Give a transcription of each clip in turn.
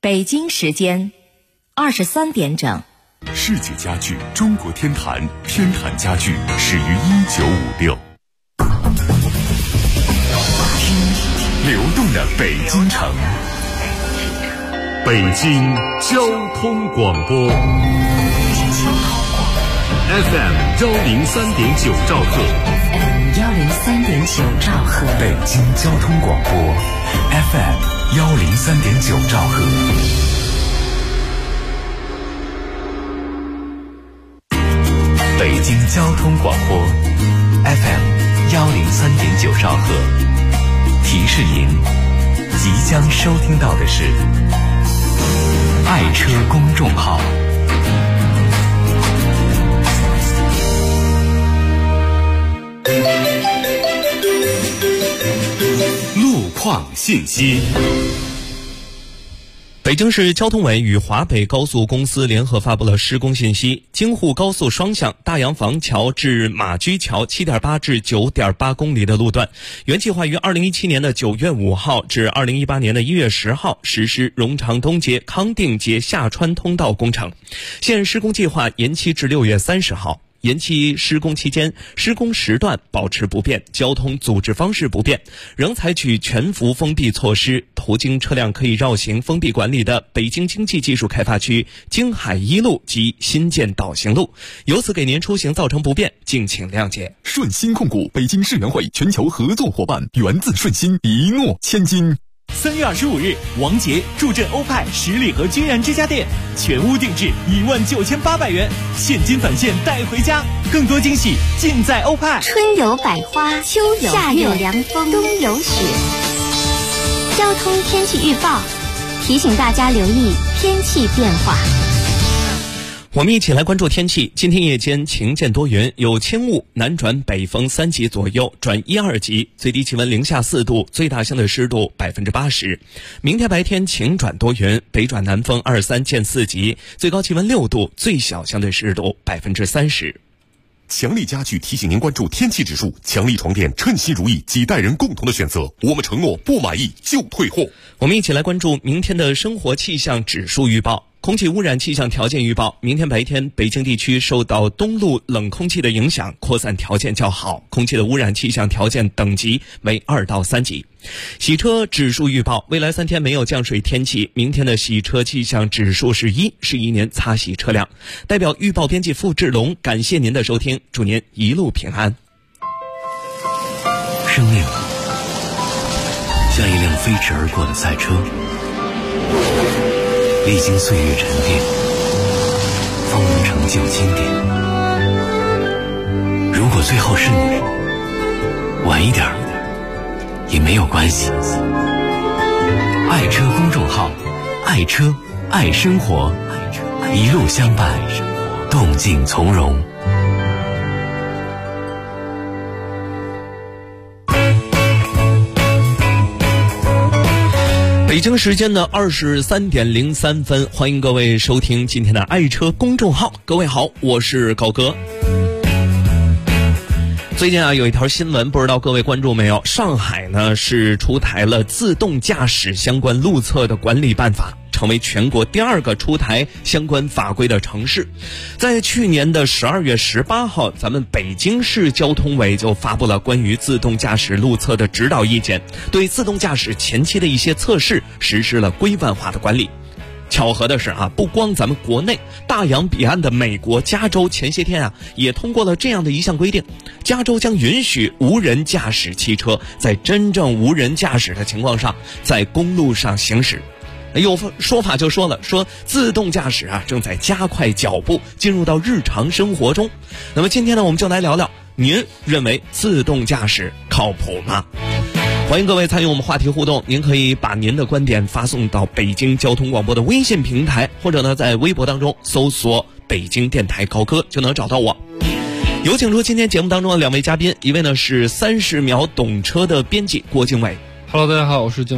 北京时间23点整。 世界家具中国天坛，天坛家具始于1956。听流动的北京城，北京交通广播 FM 103.9兆赫 103.9兆赫， 北京交通广播 FM 103.9兆赫。北京交通广播 FM 103.9兆赫，提示您即将收听到的是爱车公众号。路况信息。 北京市交通委与华北高速公司联合发布了施工信息，京沪高速双向大洋房桥至马驹桥 7.8 至 9.8 公里的路段，原计划于2017年的9月5号至2018年的1月10号实施荣长东街、康定街下穿通道工程，现施工计划延期至6月30号。延期施工期间，施工时段保持不变，交通组织方式不变，仍采取全幅封闭措施。途经车辆可以绕行封闭管理的北京经济技术开发区京海一路及新建导行路，由此给您出行造成不便，敬请谅解。 顺鑫控股北京世园会全球合作伙伴，源自顺鑫，一诺千金。 3月25日，王杰助阵欧派十里河君然之家店，全屋定制19800元，现金返现带回家，更多惊喜尽在欧派。 春有百花，秋有夏有凉风，冬有雪。交通天气预报提醒大家留意天气变化。 我们一起来关注天气。今天夜间晴见多云，有轻雾，南转北风3级左右，转1、2级，最低气温零下4度，最大相对湿度80%。明天白天晴转多云，北转南风2、3见4级，最高气温6度，最小相对湿度30%。 强力家具提醒您关注天气指数，强力床垫称心如意，几代人共同的选择，我们承诺不满意就退货。 我们一起来关注明天的生活气象指数预报。空气污染气象条件预报，明天白天北京地区受到东陆冷空气的影响，扩散条件较好，空气的污染气象条件等级为2到3级。洗车指数预报，未来3天没有降水天气，明天的洗车气象指数是1，是一年擦洗车辆。代表预报编辑付志龙，感谢您的收听，祝您一路平安。 生命像一辆飞驰而过的赛车，历经岁月沉淀，方能成就经典。如果最后是你，晚一点也没有关系。爱车公众号，爱车爱生活，一路相伴，动静从容。 北京时间的23点03分，欢迎各位收听今天的爱车公众号。各位好，我是高哥。最近有一条新闻，不知道各位关注没有？上海呢是出台了自动驾驶相关路测的管理办法，成为全国第2个出台相关法规的城市。在去年的12月18号，咱们北京市交通委就发布了关于自动驾驶路测的指导意见，对自动驾驶前期的一些测试实施了规范化的管理。巧合的是不光咱们国内，大洋彼岸的美国加州前些天也通过了这样的一项规定，加州将允许无人驾驶汽车在真正无人驾驶的情况上在公路上行驶。有说法就说了，说自动驾驶正在加快脚步进入到日常生活中。那么今天呢，我们就来聊聊，您认为自动驾驶靠谱吗？欢迎各位参与我们话题互动，您可以把您的观点发送到北京交通广播的微信平台，或者呢在微博当中搜索北京电台高哥就能找到我。有请出今天节目当中的2位嘉宾，一位呢是30秒懂车的编辑郭经纬。 Hello， 大家好，我是经纬。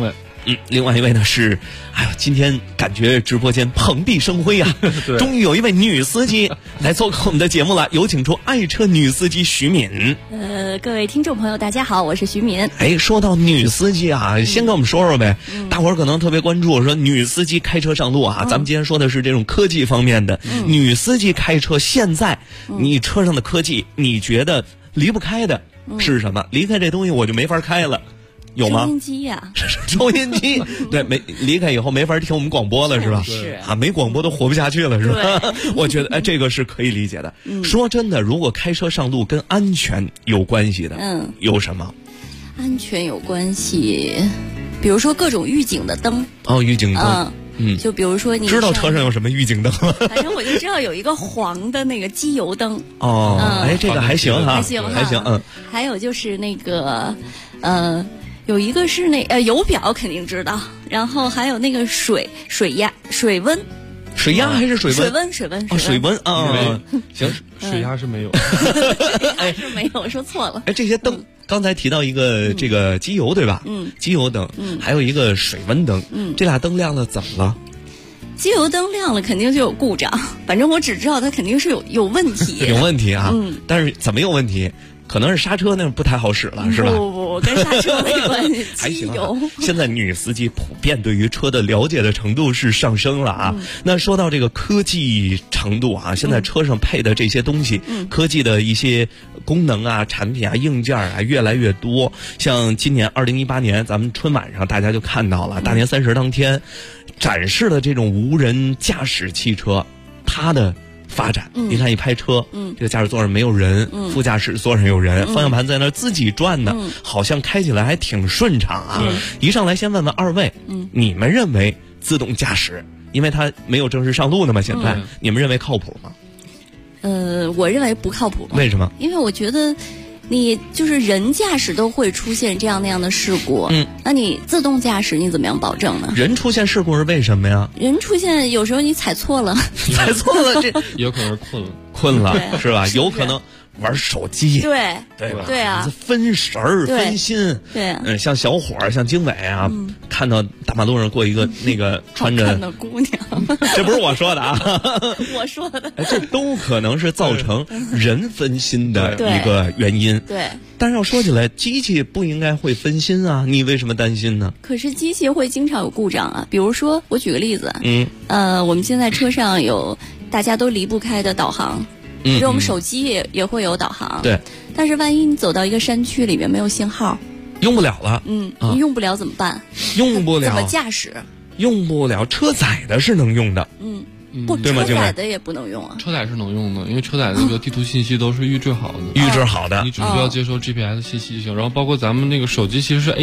另外一位呢是，今天感觉直播间蓬荜生辉啊，终于有一位女司机来做客我们的节目了，有请出爱车女司机徐敏。 各位听众朋友，大家好，我是徐敏。 说到女司机啊，先跟我们说说呗。大伙儿可能特别关注，说女司机开车上路啊，咱们今天说的是这种科技方面的。女司机开车，现在你车上的科技，你觉得离不开的是什么？离开这东西我就没法开了。有吗？ 收音机呀， 收音机，对，离开以后没法听我们广播了，是吧？ 是啊，没广播都活不下去了，是吧？我觉得这个是可以理解的。说真的，如果开车上路跟安全有关系的，有什么？ 安全有关系，比如说各种预警的灯。 预警灯。 就比如说你知道车上有什么预警灯吗？ 反正我就知道有一个黄的那个机油灯。 这个还行哈， 还行。还有就是那个，有一个是油表肯定知道，然后还有那个水压、水温。 水压还是水温？ 水温啊，行， 水压是没有， 是没有，说错了。 这些灯刚才提到一个这个机油对吧？机油灯，还有一个水温灯，这俩灯亮了怎么了？ 机油灯亮了肯定就有故障，反正我只知道它肯定是有问题。 有问题啊，但是怎么有问题？可能是刹车那不太好使了，是吧？ 不，跟刹车没关系。 还行啊。现在女司机普遍对于车的了解的程度是上升了啊。那说到这个科技程度啊，现在车上配的这些东西，科技的一些功能啊、产品啊、硬件啊越来越多。像今年2018年，咱们春晚上大家就看到了，大年30当天展示的这种无人驾驶汽车，它的发展，你看一拍车，这个驾驶座上没有人，副驾驶座上有人，方向盘在那儿自己转呢，好像开起来还挺顺畅啊。一上来先问问二位，你们认为自动驾驶，因为它没有正式上路呢嘛，现在你们认为靠谱吗？ 我认为不靠谱。 为什么？ 因为我觉得你就是人驾驶都会出现这样那样的事故，那你自动驾驶你怎么样保证呢？ 人出现事故是为什么呀？ 人出现有时候你踩错了， 这有可能是困了是吧？有可能玩手机， 对吧？ 对啊， 分神儿分心， 对， 像小伙儿，像经纬啊，看到大马路上过一个那个穿着好看的姑娘， 这不是我说的啊， 我说的， 这都可能是造成人分心的一个原因。 对， 但是要说起来，机器不应该会分心啊，你为什么担心呢？ 可是机器会经常有故障啊，比如说我举个例子，我们现在车上有大家都离不开的导航。比如我们手机也会有导航， 对。 但是万一你走到一个山区里面没有信号， 用不了了。 你用不了怎么办？ 用不了怎么驾驶？ 用不了，车载的是能用的。 不， 对吗？ 车载的也不能用啊。 车载是能用的，因为车载的这个地图信息都是预制好的。 预制好的， 你只需要接收 GPS 信息就行。然后包括咱们那个手机其实是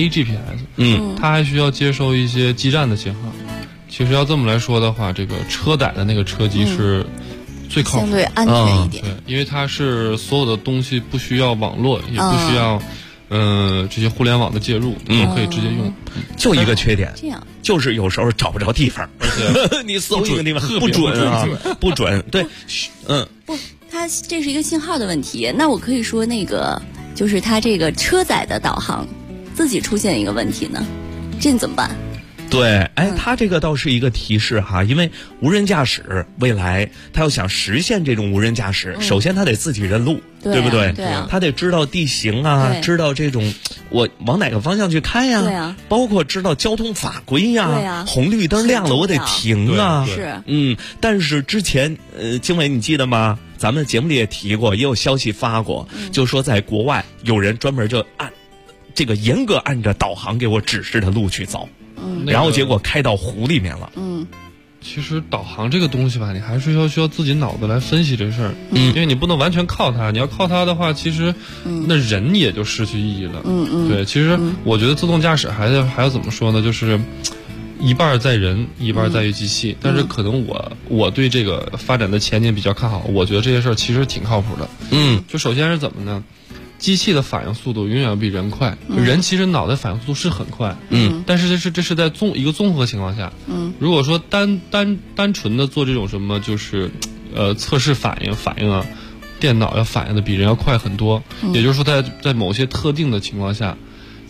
AGPS，它还需要接收一些基站的信号。其实要这么来说的话，这个车载的那个车机是最靠谱， 相对安全一点。 对，因为它是所有的东西不需要网络，也不需要这些互联网的介入，都可以直接用。 就一个缺点， 这样就是有时候找不着地方， 而且你搜一个地方不准啊，不准。对， 不，它这是一个信号的问题。那我可以说那个就是它这个车载的导航自己出现一个问题呢，这你怎么办？ 对，它这个倒是一个提示哈，因为无人驾驶未来它要想实现这种无人驾驶，首先它得自己认路，对不对？ 对啊， 它得知道地形啊，知道这种我往哪个方向去开呀， 对啊， 包括知道交通法规呀， 对啊， 红绿灯亮了我得停啊， 是， 但是之前经纬你记得吗？咱们节目里也提过，也有消息发过，就说在国外有人专门就严格按着导航给我指示的路去走。然后结果开到湖里面了。 其实导航这个东西吧，你还是需要自己脑子来分析这事儿。因为你不能完全靠它，你要靠它的话，其实那人也就失去意义了。对，其实我觉得自动驾驶还要怎么说呢？就是一半在人，一半在于机器。但是可能我对这个发展的前景比较看好，我觉得这些事儿其实挺靠谱的。就首先是怎么呢？机器的反应速度永远要比人快，人其实脑袋反应速度是很快，但是这是在一个综合情况下，如果说单纯的做这种什么就是测试反应啊，电脑要反应的比人要快很多，也就是说在某些特定的情况下，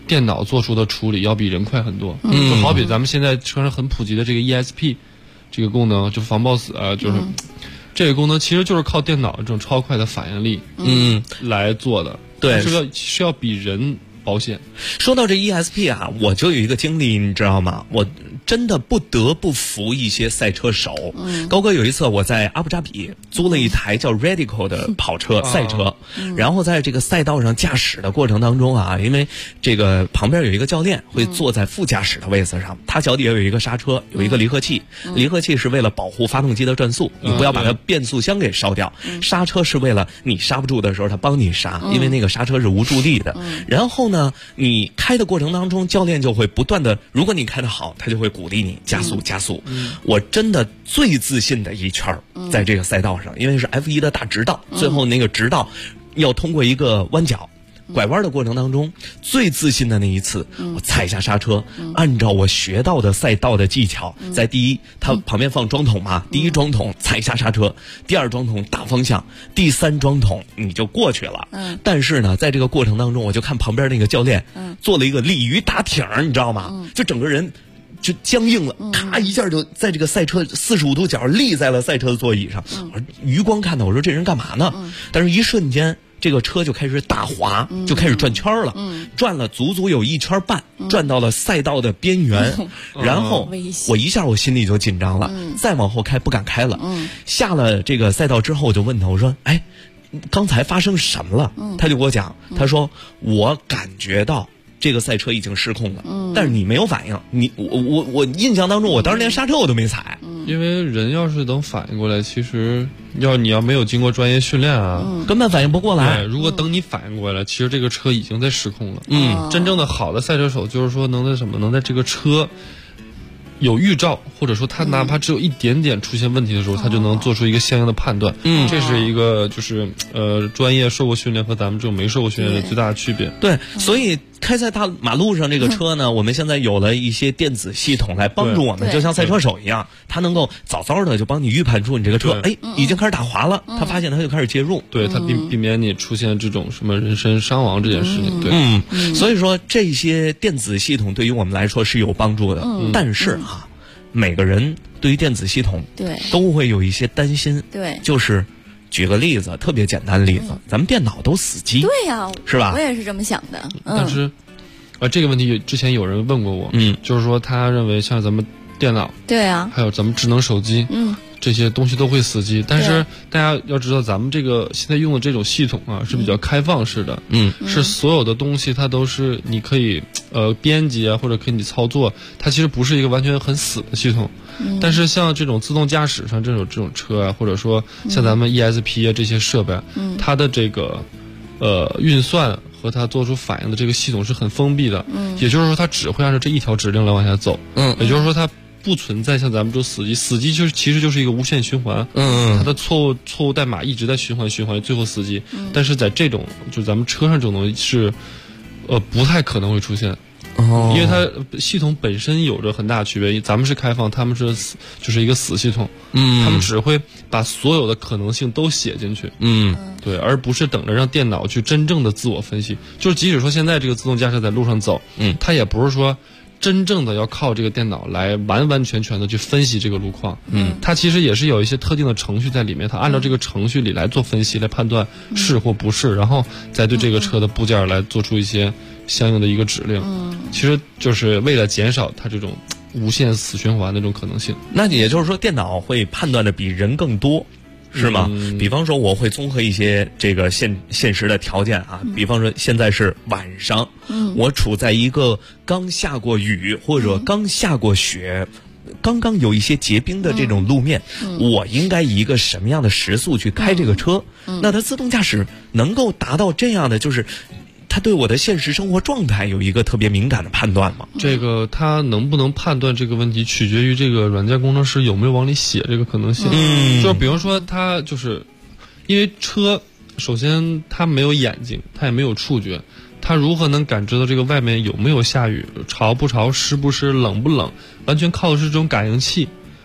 电脑做出的处理要比人快很多。就好比咱们现在车上很普及的这个 ESP 这个功能，就防抱死啊，就是这个功能其实就是靠电脑这种超快的反应力来做的。对，是要比人保险。 说到这 ESP 啊，我就有一个经历，你知道吗？我真的不得不服一些赛车手。高哥有一次我在阿布扎比租了一台叫 Radical 的跑车赛车，然后在这个赛道上驾驶的过程当中啊，因为这个旁边有一个教练会坐在副驾驶的位子上，他脚底下有一个刹车，有一个离合器，离合器是为了保护发动机的转速，你不要把它变速箱给烧掉，刹车是为了你刹不住的时候它帮你刹，因为那个刹车是无助力的。然后呢，你开的过程当中，教练就会不断的，如果你开得好，他就会鼓励你加速加速。我真的最自信的一圈在这个赛道上，因为是 F1 的大直道，最后那个直道要通过一个弯角拐弯的过程当中，最自信的那一次，我踩下刹车，按照我学到的赛道的技巧，在第一，它旁边放桩筒嘛，第一桩筒踩下刹车，第二桩筒大方向，第三桩筒你就过去了。但是呢，在这个过程当中，我就看旁边那个教练做了一个鲤鱼打挺，你知道吗？就整个人就僵硬了，咔一下就在这个赛车45度角立在了赛车的座椅上。我余光看到，我说这人干嘛呢？但是一瞬间，这个车就开始打滑，就开始转圈了，转了足足有1圈半，转到了赛道的边缘。然后我一下我心里就紧张了，再往后开不敢开了。下了这个赛道之后，我就问他，我说：“哎，刚才发生什么了？”他就给我讲，他说：“我感觉到这个赛车已经失控了，但是你没有反应。我印象当中，我当时连刹车我都没踩。 因为人要是等反应过来，其实你要没有经过专业训练啊， 根本反应不过来。 如果等你反应过来，其实这个车已经在失控了。真正的好的赛车手就是说能在这个车有预兆，或者说他哪怕只有一点点出现问题的时候，他就能做出一个相应的判断。这是一个就是专业受过训练和咱们这种没受过训练的最大的区别。 对，所以开在大马路上这个车呢，我们现在有了一些电子系统来帮助我们，就像赛车手一样，他能够早早的就帮你预判出你这个车，已经开始打滑了，他发现他就开始介入， 对他避免你出现这种什么人身伤亡这件事情。对， 所以说这些电子系统对于我们来说是有帮助的，但是每个人对于电子系统都会有一些担心，就是举个例子，特别简单的例子，咱们电脑都死机， 对呀， 是吧？ 我也是这么想的。 但是这个问题之前有人问过我，就是说他认为像咱们电脑， 对啊， 还有咱们智能手机，这些东西都会死机。但是大家要知道，咱们这个现在用的这种系统啊是比较开放式的，是所有的东西它都是你可以编辑啊，或者可以操作，它其实不是一个完全很死的系统。但是像这种自动驾驶上这种车啊，或者说像咱们 ESP 啊这些设备，它的这个运算和它做出反应的这个系统是很封闭的，也就是说它只会按照这一条指令来往下走，也就是说它不存在像咱们这种死机其实就是一个无限循环，它的错误代码一直在循环，最后死机。但是在这种就咱们车上这种东西是不太可能会出现。因为它系统本身有着很大的区别，咱们是开放，他们是就是一个死系统，他们只会把所有的可能性都写进去，对，而不是等着让电脑去真正的自我分析。就是即使说现在这个自动驾驶在路上走，它也不是说真正的要靠这个电脑来完完全全的去分析这个路况，它其实也是有一些特定的程序在里面，它按照这个程序里来做分析，来判断是或不是，然后再对这个车的部件来做出一些相应的一个指令，其实就是为了减少它这种无限死循环的这种可能性。 那也就是说，电脑会判断的比人更多，是吗？比方说，我会综合一些这个现实的条件啊，比方说现在是晚上，我处在一个刚下过雨或者刚下过雪，刚刚有一些结冰的这种路面，我应该以一个什么样的时速去开这个车？那它自动驾驶能够达到这样的，就是它对我的现实生活状态有一个特别敏感的判断吗？ 这个它能不能判断这个问题，取决于这个软件工程师有没有往里写这个可能性。就是比如说，它就是因为车，首先它没有眼睛，它也没有触觉，它如何能感知到这个外面有没有下雨、潮不潮、湿不湿、冷不冷？完全靠的是这种感应器。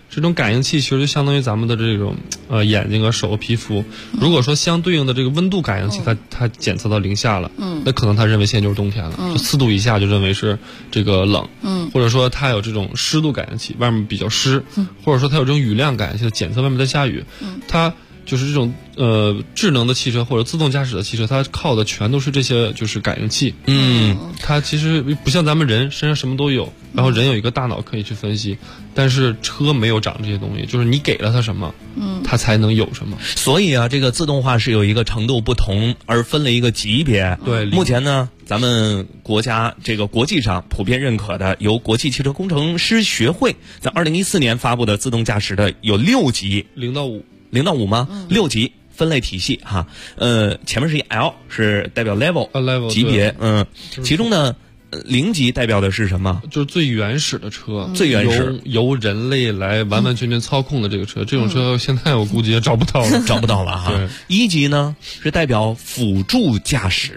这种感应器其实就相当于咱们的这种眼睛和手皮肤。如果说相对应的这个温度感应器，它检测到零下了，那可能它认为现在就是冬天了，就4度以下就认为是这个冷，或者说它有这种湿度感应器，外面比较湿，或者说它有这种雨量感应器，检测外面在下雨，它就是这种智能的汽车或者自动驾驶的汽车，它靠的全都是这些就是感应器。它其实不像咱们人身上什么都有，然后人有一个大脑可以去分析，但是车没有长这些东西，就是你给了它什么，它才能有什么。 所以啊，这个自动化是有一个程度不同而分了一个级别。 对， 目前呢，咱们国家这个国际上普遍认可的，由国际汽车工程师学会在2014年发布的自动驾驶的有6级 ，0 到5吗？6级分类体系哈。前面是一 L 是代表 level 级别，其中呢0级代表的是什么？ 就是最原始的车， 最原始由人类来完完全全操控的这个车，这种车现在我估计也找不到了， 找不到了哈。1级呢是代表辅助驾驶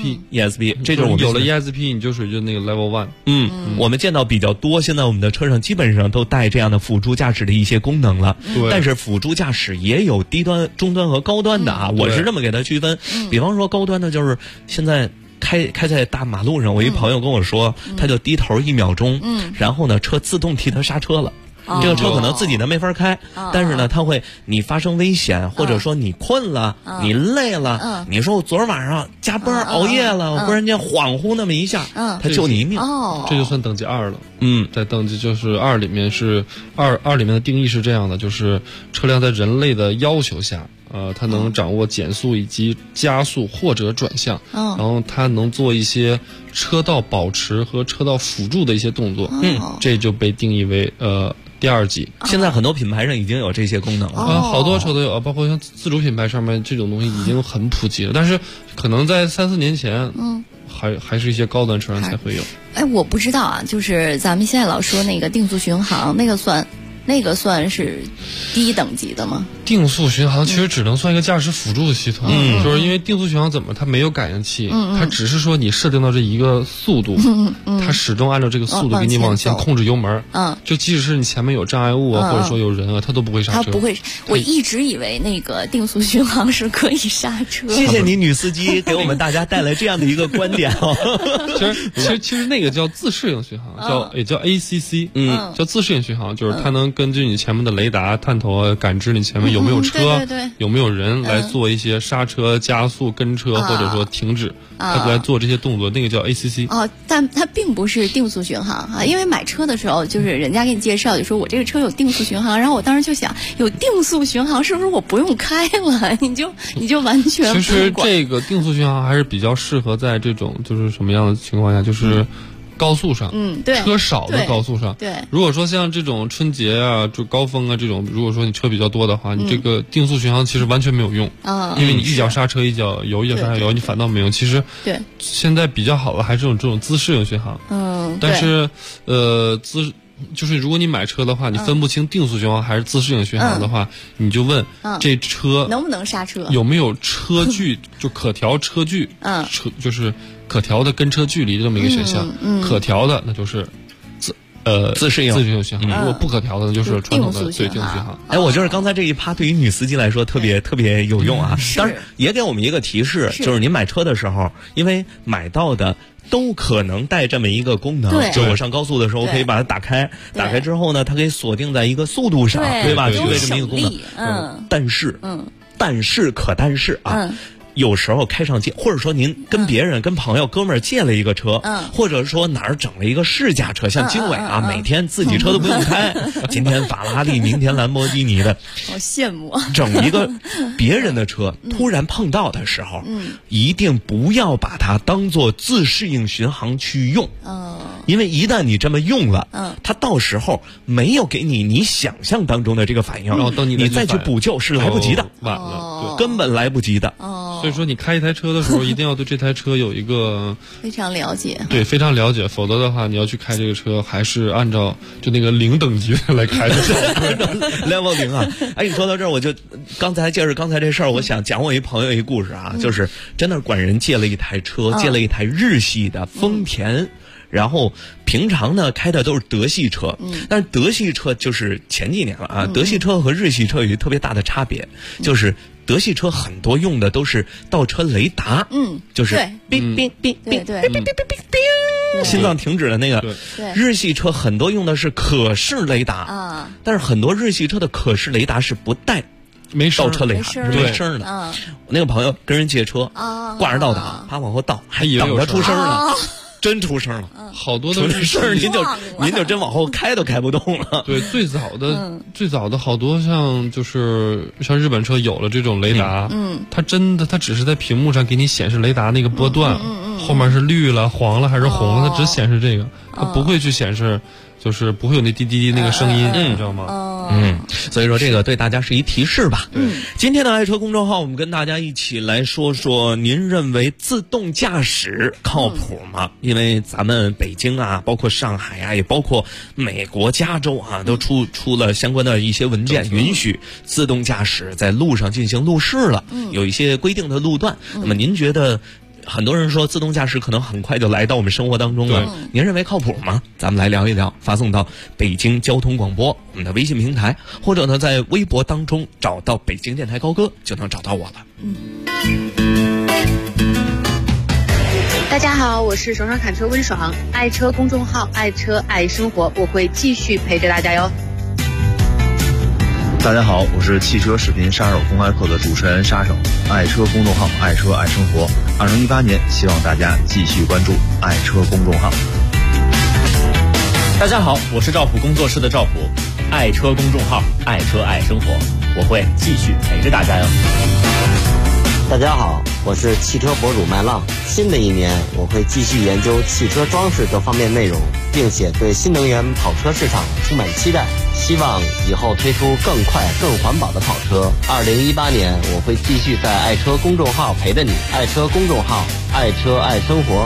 ESP， 这就是我们有了 ESP 你就属于那个 Level 1。 我们见到比较多，现在我们的车上基本上都带这样的辅助驾驶的一些功能了。但是辅助驾驶也有低端、中端和高端的啊，我是这么给它区分。比方说高端的就是现在开在大马路上，我一朋友跟我说，他就低头1秒钟，然后呢车自动替他刹车了。这个车可能自己呢没法开，但是呢它会，你发生危险，或者说你困了，你累了，你说我昨儿晚上加班熬夜了，我忽然间恍惚那么一下，它救你一命。 这就算等级2了。在等级就是2里面是2里面的定义是这样的，就是车辆在人类的要求下，它能掌握减速以及加速或者转向，然后它能做一些车道保持和车道辅助的一些动作，这就被定义为第2级。 现在很多品牌上已经有这些功能了， 好多车都有，包括像自主品牌上面这种东西已经很普及了，但是可能在3-4年前，还是一些高端车上才会有。 哎，我不知道啊，就是咱们现在老说那个定速巡航，那个算是低等级的吗？ 定速巡航其实只能算一个驾驶辅助系统，就是因为定速巡航怎么它没有感应器，它只是说你设定到这一个速度，它始终按照这个速度给你往前控制油门，就即使是你前面有障碍物啊，或者说有人啊，它都不会刹车。 它不会，我一直以为那个定速巡航是可以刹车。 谢谢你女司机给我们大家带来这样的一个观点哦。 其实那个叫自适应巡航，也叫 ACC，叫自适应巡航，就是它能根据你前面的雷达、探头啊，感知你前面有没有车，有没有人来做一些刹车、加速、跟车，或者说停止，它来做这些动作，那个叫 ACC。 但它并不是定速巡航啊，因为买车的时候，就是人家给你介绍，就说我这个车有定速巡航，然后我当时就想，有定速巡航是不是我不用开了？你就完全不管。 其实这个定速巡航还是比较适合在这种就是什么样的情况下，就是高速上， 对， 车少的高速上， 对。 如果说像这种春节啊、就高峰啊这种，如果说你车比较多的话，你这个定速巡航其实完全没有用，因为你一脚刹车一脚油，一脚刹车油，你反倒没用。其实对， 现在比较好的还是这种自适应巡航，但是就是如果你买车的话，你分不清定速巡航还是自适应巡航的话，你就问这车能不能刹车， 有没有车距，就可调车距，车就是可调的跟车距离这么一个选项，可调的那就是自适应巡航，如果不可调的那就是传统的定速巡航。 哎，我就是刚才这一趴对于女司机来说特别有用啊，当然也给我们一个提示，就是您买车的时候，因为买到的都可能带这么一个功能，就我上高速的时候可以把它打开，打开之后呢，它可以锁定在一个速度上，对吧？具备这么一个功能。但是啊。有时候开上街，或者说您跟别人、跟朋友、哥们儿借了一个车，或者说哪儿整了一个试驾车，像经纬啊，每天自己车都不用开，今天法拉利，明天兰博基尼的， 好羡慕。 整一个别人的车，突然碰到的时候，一定不要把它当做自适应巡航去用，因为一旦你这么用了，它到时候没有给你想象当中的这个反应， 然后等你再去补救是来不及的， 晚了， 根本来不及的。 所以说你开一台车的时候，一定要对这台车有一个非常了解， 对，非常了解，否则的话，你要去开这个车，还是按照就那个0等级来开的 ，level 0啊。哎，你说到这儿，我就刚才这事儿，我想讲我一朋友一故事啊，就是真的管人借了一台车，借了一台日系的丰田。 然后平常呢开的都是德系车，但是德系车就是前几年了啊，德系车和日系车有一个特别大的差别，就是德系车很多用的都是倒车雷达，就是哔哔哔哔哔哔哔哔，心脏停止的那个。日系车很多用的是可视雷达，但是很多日系车的可视雷达是不带倒车雷达，没声的。我那个朋友跟人借车，挂着倒档，他往后倒，还等着出声了。真出声了， 好多的事儿，您就真往后开都开不动了。 对，最早的好多像日本车有了这种雷达，它只是在屏幕上给你显示雷达那个波段，后面是绿了、黄了还是红了，它只显示这个，它不会去显示。就是不会有那滴滴滴那个声音，你知道吗？ 所以说这个对大家是一提示吧。今天的爱车公众号，我们跟大家一起来说说，您认为自动驾驶靠谱吗？因为咱们北京啊，包括上海啊，也包括美国加州啊，都出了相关的一些文件，允许自动驾驶在路上进行路试了，有一些规定的路段。那么您觉得？很多人说自动驾驶可能很快就来到我们生活当中了，您认为靠谱吗？咱们来聊一聊，发送到北京交通广播我们的微信平台，或者呢在微博当中找到北京电台高歌就能找到我了。 大家好，我是爽爽侃车温爽，爱车公众号爱车爱生活，我会继续陪着大家哟。 大家好，我是汽车视频杀手公开课的主持人杀手，爱车公众号爱车爱生活。2018年，希望大家继续关注爱车公众号。 大家好，我是赵普工作室的赵普，爱车公众号爱车爱生活，我会继续陪着大家哟。 大家好，我是汽车博主麦浪。新的一年，我会继续研究汽车装饰各方面内容，并且对新能源跑车市场充满期待，希望以后推出更快更环保的跑车。2018年，我会继续在爱车公众号陪着你，爱车公众号爱车爱生活。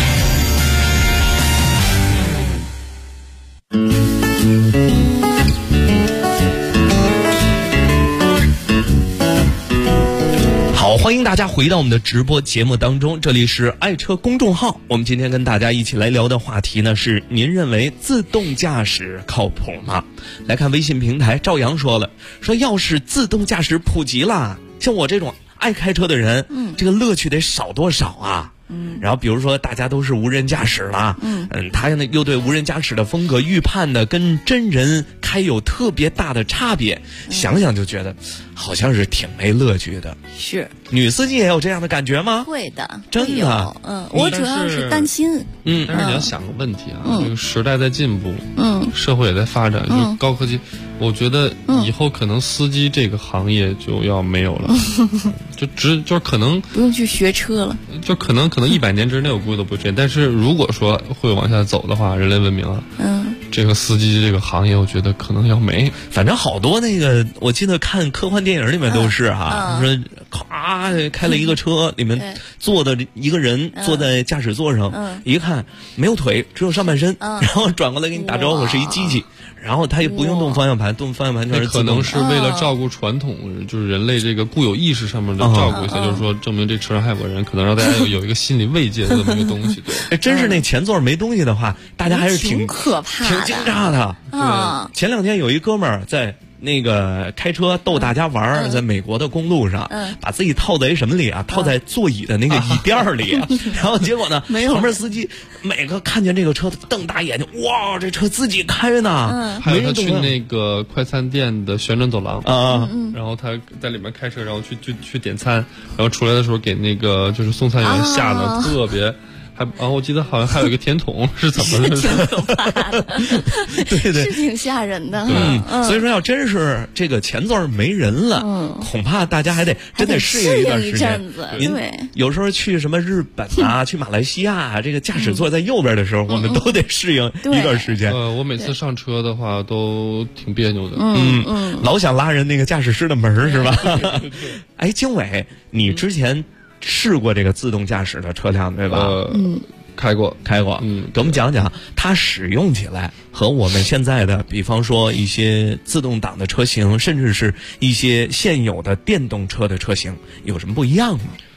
欢迎大家回到我们的直播节目当中，这里是爱车公众号。我们今天跟大家一起来聊的话题呢是，您认为自动驾驶靠谱吗？来看微信平台，赵阳说了，说要是自动驾驶普及了，像我这种爱开车的人，这个乐趣得少多少啊？然后比如说大家都是无人驾驶了，他呢又对无人驾驶的风格预判的跟真人开有特别大的差别，想想就觉得好像是挺没乐趣的。 是女司机也有这样的感觉吗？ 会的， 真的。 我主要是担心。 但是你要想个问题啊，这个时代在进步，社会也在发展，就是高科技。我觉得以后可能司机这个行业就要没有了，就是可能不用去学车了， 就可能100年之内我估计都不会这样。但是如果说会往下走的话，人类文明啊，这个司机这个行业，我觉得可能要没。 反正好多那个，我记得看科幻电影里面都是哈，说咵开了一个车，里面坐的一个人坐在驾驶座上，一看没有腿，只有上半身，然后转过来给你打招呼是一机器，然后他也不用动方向盘，动方向盘就是可能是为了照顾传统，就是人类这个固有意识上面的照顾一下，就是说证明这车上还有个人，可能让大家有一个心理慰藉的这么一个东西。 对，真是那前座没东西的话，大家还是挺可怕、 挺惊诧的。前2天有一哥们儿在那个开车逗大家玩儿，在美国的公路上，把自己套在什么里啊？套在座椅的那个椅垫里，然后结果呢，旁边司机每个看见这个车瞪大眼睛，哇，这车自己开呢。 还有他去那个快餐店的旋转走廊然后他在里面开车，然后去点餐，然后出来的时候给那个就是送餐员吓得特别。然后我记得好像还有一个甜筒，是怎么的？ 挺可怕的， 对， 是挺吓人的。 所以说要真是这个前座没人了，恐怕大家还得真得适应一段时间。您有时候去什么日本啊，去马来西亚啊，这个驾驶座在右边的时候，我们都得适应一段时间。 我每次上车的话都挺别扭的， 老想拉人那个驾驶室的门是吧？哎，经纬，你之前试过这个自动驾驶的车辆对吧？ 开过， 给我们讲讲它使用起来和我们现在的，比方说一些自动挡的车型，甚至是一些现有的电动车的车型有什么不一样吗？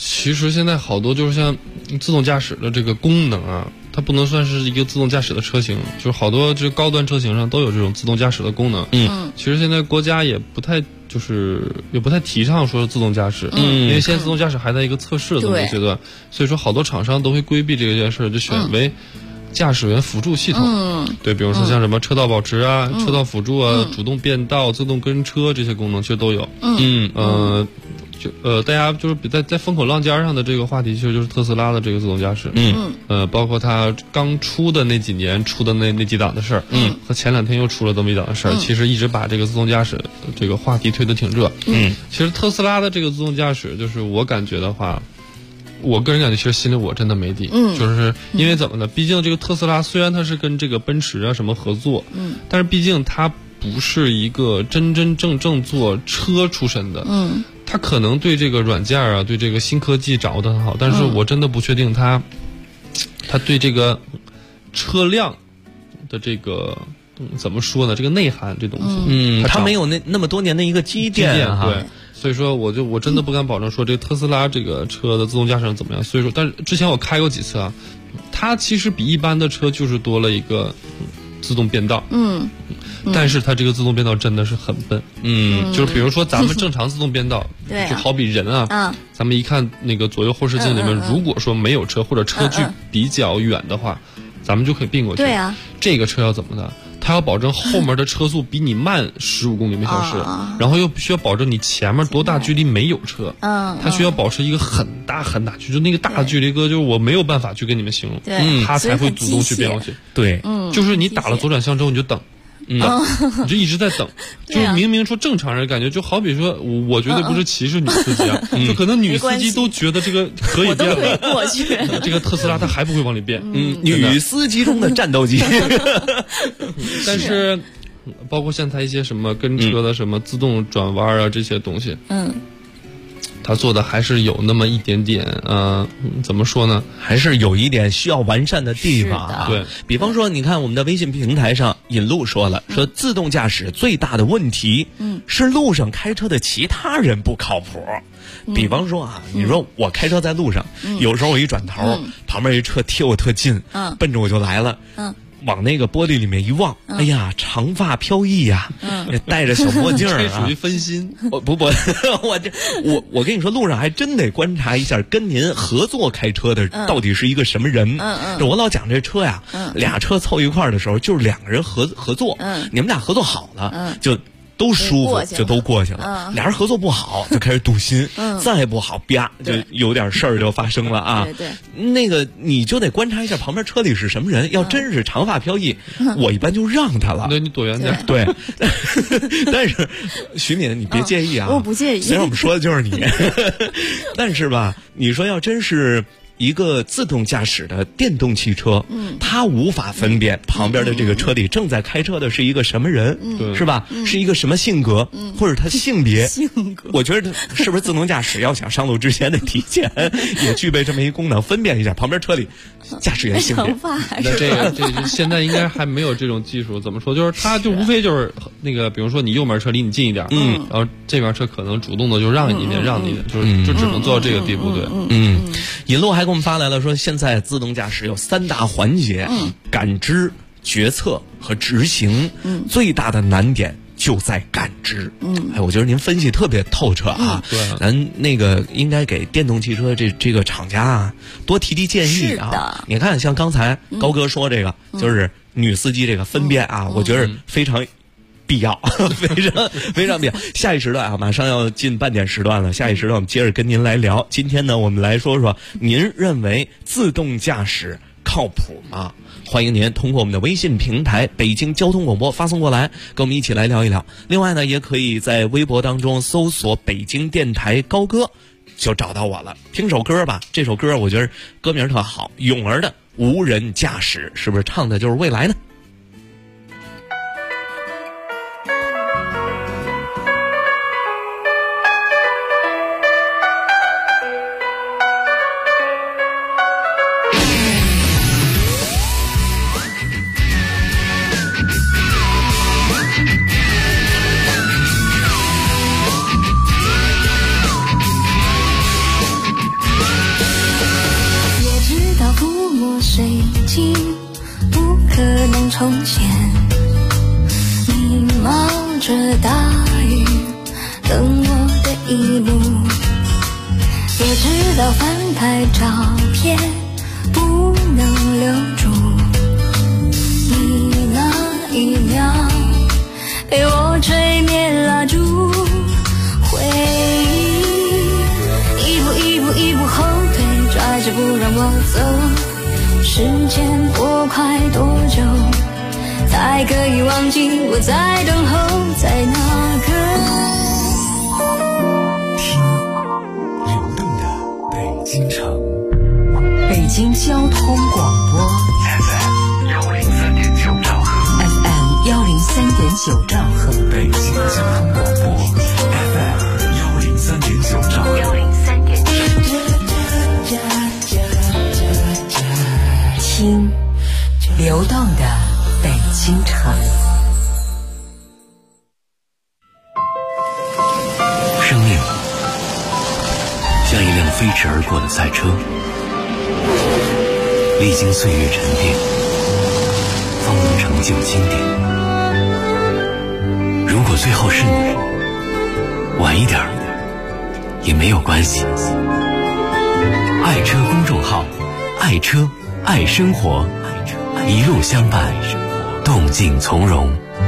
其实现在好多就是像自动驾驶的这个功能啊，它不能算是一个自动驾驶的车型，就是好多这高端车型上都有这种自动驾驶的功能。其实现在国家也不太提倡说自动驾驶，因为现在自动驾驶还在一个测试的这么一个阶段，所以说好多厂商都会规避这件事，就选为驾驶员辅助系统。对，比如说像什么车道保持啊、车道辅助啊、主动变道、自动跟车这些功能其实都有。大家就是在风口浪尖上的这个话题，其实就是特斯拉的这个自动驾驶。包括它刚出的那几年出的那几档的事儿，和前2天又出了这么一档的事儿，其实一直把这个自动驾驶这个话题推得挺热。其实特斯拉的这个自动驾驶，就是我感觉的话，我个人感觉其实心里我真的没底。就是因为怎么呢？毕竟这个特斯拉虽然它是跟这个奔驰啊什么合作，但是毕竟它不是一个真真正正做车出身的。他可能对这个软件啊，对这个新科技掌握得很好，但是我真的不确定他对这个车辆的这个怎么说呢？这个内涵这东西， 他没有那么多年的一个积淀啊。 对，所以说我真的不敢保证说这个特斯拉这个车的自动驾驶怎么样。所以说，但是之前我开过几次啊，它其实比一般的车就是多了一个自动变道。但是它这个自动变道真的是很笨。就是比如说咱们正常自动变道，就好比人啊，咱们一看那个左右后视镜里面，如果说没有车或者车距比较远的话，咱们就可以并过去。 对啊， 这个车要怎么呢？它要保证后面的车速比你慢15公里每小时，然后又需要保证你前面多大距离没有车。它需要保持一个很大很大距离，就那个大距离就是我没有办法去跟你们形容，它才会主动去变过去。 对， 就是你打了左转向之后你就等。你就一直在等，就是明明说正常人感觉就好比说，我绝对不是歧视女司机啊，就可能女司机都觉得这个可以变了， 过去。 这个特斯拉它还不会往里变， 女司机中的战斗机。 但是，包括像它一些什么跟车的什么自动转弯啊这些东西，他做的还是有那么一点点，怎么说呢？ 还是有一点需要完善的地方啊。 对， 比方说，你看我们的微信平台上，尹路说了，说自动驾驶最大的问题，是路上开车的其他人不靠谱。比方说啊，你说我开车在路上，有时候我一转头，旁边一车贴我特近，奔着我就来了，往那个玻璃里面一望，哎呀，长发飘逸呀，戴着小墨镜啊， 这属于分心。 我跟你说，路上还真得观察一下跟您合作开车的到底是一个什么人。我老讲这车呀，俩车凑一块儿的时候，就是两个人合作，你们俩合作好了，就都舒服，就都过去了。俩人合作不好，就开始堵心，再不好，啪，就有点事儿就发生了啊。 对， 那个你就得观察一下旁边车里是什么人，要真是长发飘逸，我一般就让他了。 那你躲远点。 对，但是徐敏，你别介意啊， 我不介意。 虽然我们说的就是你，但是吧，你说要真是一个自动驾驶的电动汽车，它无法分辨旁边的这个车里正在开车的是一个什么人，是吧？是一个什么性格，或者他性别。我觉得是不是自动驾驶要想上路之前得提前也具备这么一功能，分辨一下旁边车里驾驶员性别。 那这现在应该还没有这种技术，怎么说？就是它就无非就是那个，比如说你右面车离你近一点，然后这边车可能主动的就让你一点，就只能做到这个地步，对。 尹路还给我们发来了说，现在自动驾驶有3大环节，感知、决策和执行，最大的难点就在感知。我觉得您分析特别透彻啊。 对， 咱那个应该给电动汽车这个厂家啊多提建议啊。你看，像刚才高哥说这个，就是女司机这个分辨啊，我觉得非常必要，非常必要。下一时段啊，马上要进半点时段了。下一时段我们接着跟您来聊。今天呢，我们来说说您认为自动驾驶靠谱吗？欢迎您通过我们的微信平台北京交通广播发送过来，跟我们一起来聊一聊。另外呢，也可以在微博当中搜索北京电台高歌，就找到我了。听首歌吧，这首歌我觉得歌名特好，咏儿的《无人驾驶》，是不是唱的就是未来呢？ 前，你冒着大雨等我的一幕，也知道翻拍照片不能留住你那一秒被我吹灭蜡烛，回忆一步一步一步后退，拽着不让我走，时间多快多久才可以忘记我在等候，在那个流动的北京城， 北京交通广播 FM 103.9兆赫 FM 103.9兆赫， 北京交通广播 FM 103.9兆赫听流动的北京城。 生命像一辆飞驰而过的赛车，历经岁月沉淀，方能成就经典。如果最后是你，晚一点也没有关系。爱车公众号，爱车爱生活，一路相伴，动静从容。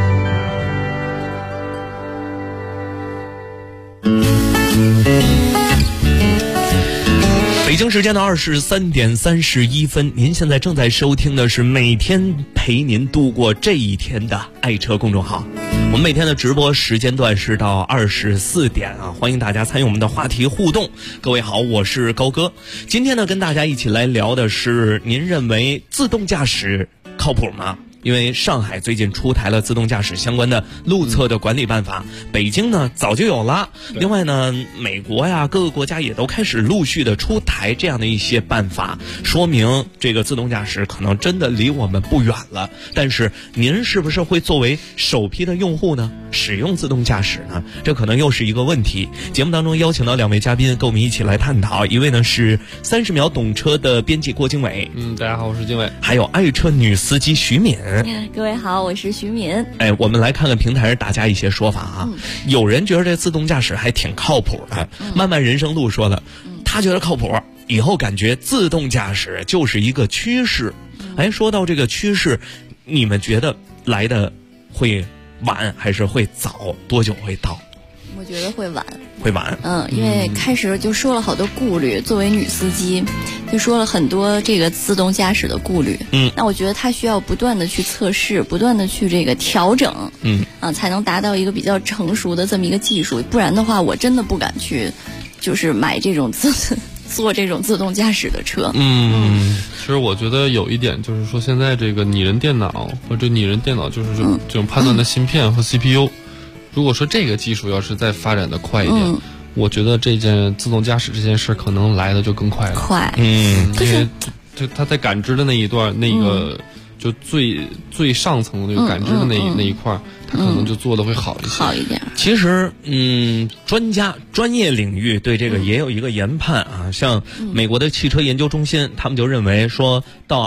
北京时间的23点31分，您现在正在收听的是每天陪您度过这一天的爱车公众号。我们每天的直播时间段是到24点啊，欢迎大家参与我们的话题互动。各位好，我是高哥。今天呢，跟大家一起来聊的是，您认为自动驾驶靠谱吗？因为上海最近出台了自动驾驶相关的路测的管理办法，北京呢早就有了。另外呢，美国呀各个国家也都开始陆续的出台这样的一些办法，说明这个自动驾驶可能真的离我们不远了。但是您是不是会作为首批的用户呢使用自动驾驶呢？这可能又是一个问题。节目当中邀请到两位嘉宾跟我们一起来探讨，一位呢是30秒懂车的编辑郭经纬， 大家好，我是经纬。 还有爱车女司机徐敏。 各位好，我是徐敏。 我们来看看平台上大家一些说法啊。有人觉得这自动驾驶还挺靠谱的，漫漫人生路说了，他觉得靠谱，以后感觉自动驾驶就是一个趋势。说到这个趋势，你们觉得来的会晚还是会早？多久会到？ 我觉得会晚。 会晚。 因为开始就说了好多顾虑，作为女司机就说了很多这个自动驾驶的顾虑。那我觉得它需要不断的去测试，不断的去这个调整，才能达到一个比较成熟的这么一个技术。不然的话，我真的不敢去，就是买这种做这种自动驾驶的车。 其实我觉得有一点就是说，现在这个拟人电脑或者拟人电脑就是这种判断的芯片和 CPU。如果说这个技术要是再发展的快一点，我觉得这件自动驾驶这件事可能来的就更快了。因为就它在感知的那一段，那个就最上层的那个感知的那一块，它可能就做的会好一点。 其实专业领域对这个也有一个研判啊，像美国的汽车研究中心，他们就认为说到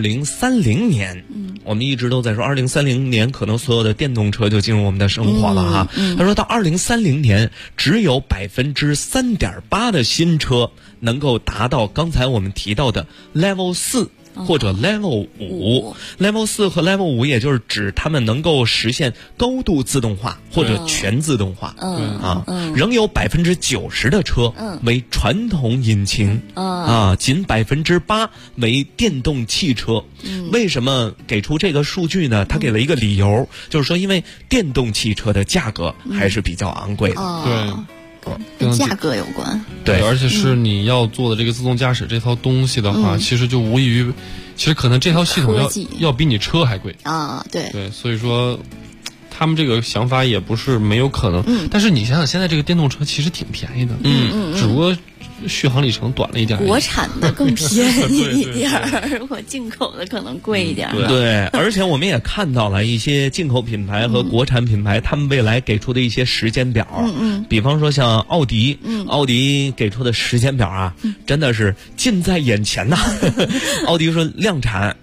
2030年，我们一直都在说2030年可能所有的电动车就进入我们的生活了哈。他说到2030年，只有3.8%的新车能够达到刚才我们提到的 Level 4。或者 Level 5 Level 4和 Level 5也就是指他们能够实现高度自动化或者全自动化。仍有90%的车为传统引擎，仅8%为电动汽车。为什么给出这个数据呢？他给了一个理由，就是说因为电动汽车的价格还是比较昂贵的。 跟价格有关。 对，而且是你要做的这个自动驾驶这套东西的话，其实就无异于，其实可能这套系统要比你车还贵啊。对， 所以说他们这个想法也不是没有可能。但是你想想，现在这个电动车其实挺便宜的，只不过续航里程短了一点。 国产的更便宜一点儿，我进口的可能贵一点儿。 对，而且我们也看到了一些进口品牌和国产品牌，他们未来给出的一些时间表。比方说像奥迪，奥迪给出的时间表啊，真的是近在眼前呐。奥迪说量产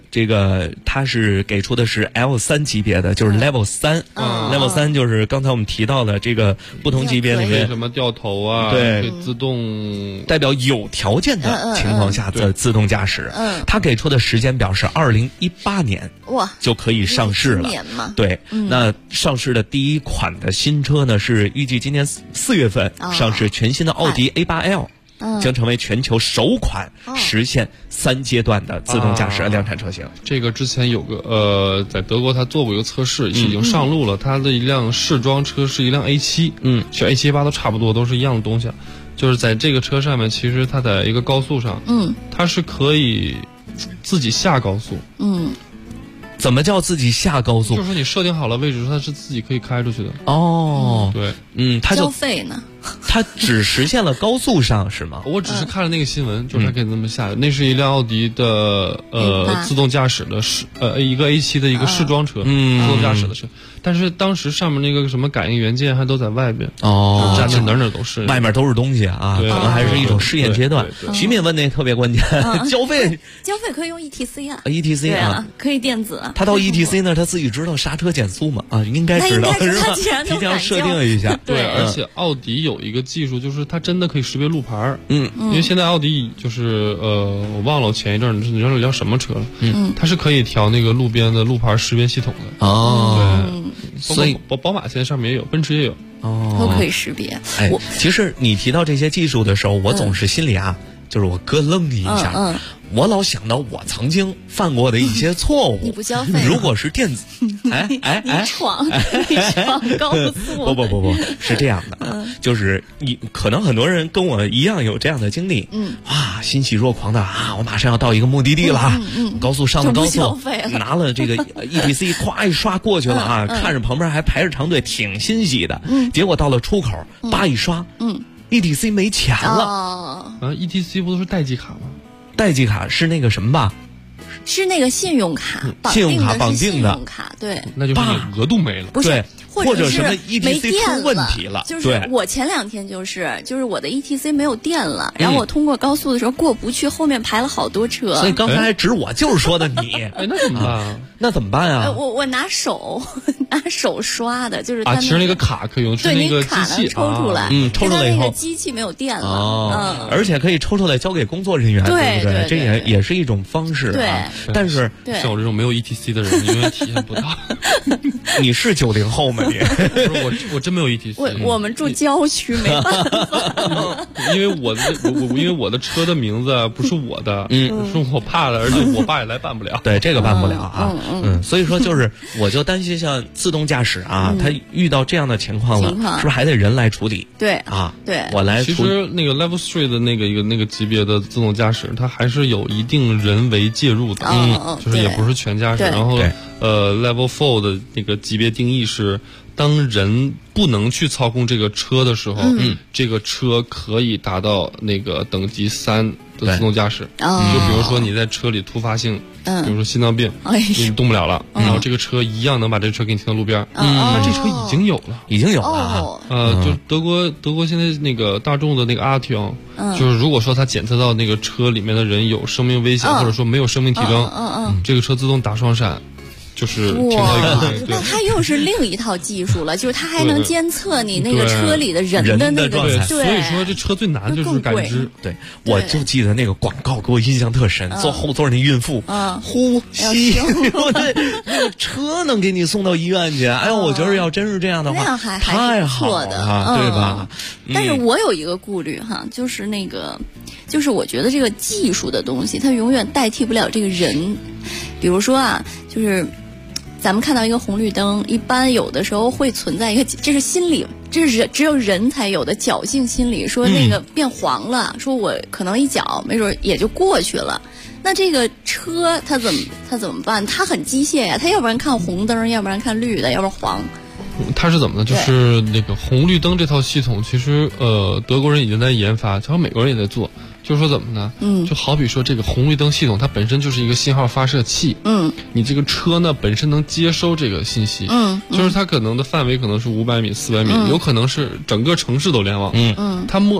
这个它是给出的是 L3 级别的，就是 Level 3。Level 3就是刚才我们提到的这个不同级别里面什么掉头啊， 对， 自动代表有条件的情况下的自动驾驶。它给出的时间表是2018年， 哇， 就可以上市了。对，那上市的第一款的新车呢，是预计今年4月份上市全新的奥迪 A8L。将成为全球首款实现3阶段的自动驾驶量产车型。 这个之前有个在德国他做过一个测试，已经上路了。他的一辆试装车是一辆 A7，其实 A7 A8都差不多，都是一样的东西。就是在这个车上面，其实它在一个高速上，它是可以自己下高速。 怎么叫自己下高速？ 就是说你设定好了位置，它是自己可以开出去的。 哦， 对， 它就交费呢？ 它只实现了高速上是吗？ 我只是看了那个新闻，就是它可以那么下。那是一辆奥迪的自动驾驶的一个 A7 的一个试装车，自动驾驶的车。但是当时上面那个什么感应元件还都在外边，站在哪都是， 外面都是东西啊，可能还是一种试验阶段。徐敏问那特别关键，交费可以用 ETC 啊 ，ETC 啊，可以电子。 他到 ETC 呢，他自己知道刹车减速吗？啊，应该知道是吧？提前要设定一下。 对，而且奥迪有一个技术，就是它真的可以识别路牌。因为现在奥迪就是我忘了我前一阵你知道叫什么车了？它是可以调那个路边的路牌识别系统的。对。所以宝马现在上面也有，奔驰也有， 都可以识别。 其实你提到这些技术的时候，我总是心里就是我咯愣一下。我老想到我曾经犯过的一些错误。 你不交费？ 如果是电子， 你闯高速。 不，是这样的，就是可能很多人跟我一样有这样的经历。欣喜若狂的我马上要到一个目的地了。高速上了高速，拿了这个 ETC， 咵一刷过去了看着旁边还排着长队，挺欣喜的。结果到了出口，叭一刷，ETC 没钱了。 ETC 不都是代记卡吗？ 代记卡是那个什么吧？ 是那个信用卡绑定的，对， 那就是你额度没了， 不是， 或者什么没 ETC 出问题了。 就是我前2天就是我的 ETC 没有电了，然后我通过高速的时候过不去，后面排了好多车。 所以刚才指我就是说的你， 那怎么办？ 那怎么办啊？ 我拿手刷的，就是其实那个卡可以用， 对， 那个卡能抽出来， 抽出来以后， 那个机器没有电了， 而且可以抽出来交给工作人员，对不对？这也是一种方式。 对， 但是像我这种没有 ETC 的人，你永远体验不到。 你是90后吗？你我真没有 ETC。 我们住郊区，没办法。 因为我的车的名字不是我的，是我爸的，而且我爸也来办不了。 对，这个办不了啊。所以说就是我就担心像自动驾驶它遇到这样的情况了，是不是还得人来处理？ 对对，我来。 其实那个 Level 3的那个级别的自动驾驶，它还是有一定人为介入的，就是也不是全驾驶。然后Level 4的那个级别定义是，当人不能去操控这个车的时候，这个车可以达到那个等级3的自动驾驶。就比如说你在车里突发性，比如说心脏病，你动不了了，然后这个车一样能把这车给你停到路边。那这车已经有了，就德国现在那个大众的那个阿挺，就是如果说它检测到那个车里面的人有生命危险，或者说没有生命体征，这个车自动打双闪。就是停到一个， 那它又是另一套技术了，就是它还能监测你那个车里的人的那个状态。 所以说这车最难就是感知。 对，我就记得那个广告给我印象特深，坐后座那孕妇呼吸，那个车能给你送到医院去。哎呦，我觉得要真是这样的话，太好了，对吧？ 但是我有一个顾虑就是就是我觉得这个技术的东西，它永远代替不了这个人。比如说就是咱们看到一个红绿灯，一般有的时候会存在一个，这是心理，这是只有人才有的侥幸心理，说那个变黄了，说我可能一脚没准也就过去了。那这个车它怎么办？它很机械呀，它要不然看红灯，要不然看绿的，要不然黄。 它是怎么呢？就是那个红绿灯这套系统，其实德国人已经在研发，然后美国人也在做。就是说怎么呢？就好比说这个红绿灯系统，它本身就是一个信号发射器。你这个车呢本身能接收这个信息。就是它可能的范围可能是500米、400米，有可能是整个城市都联网。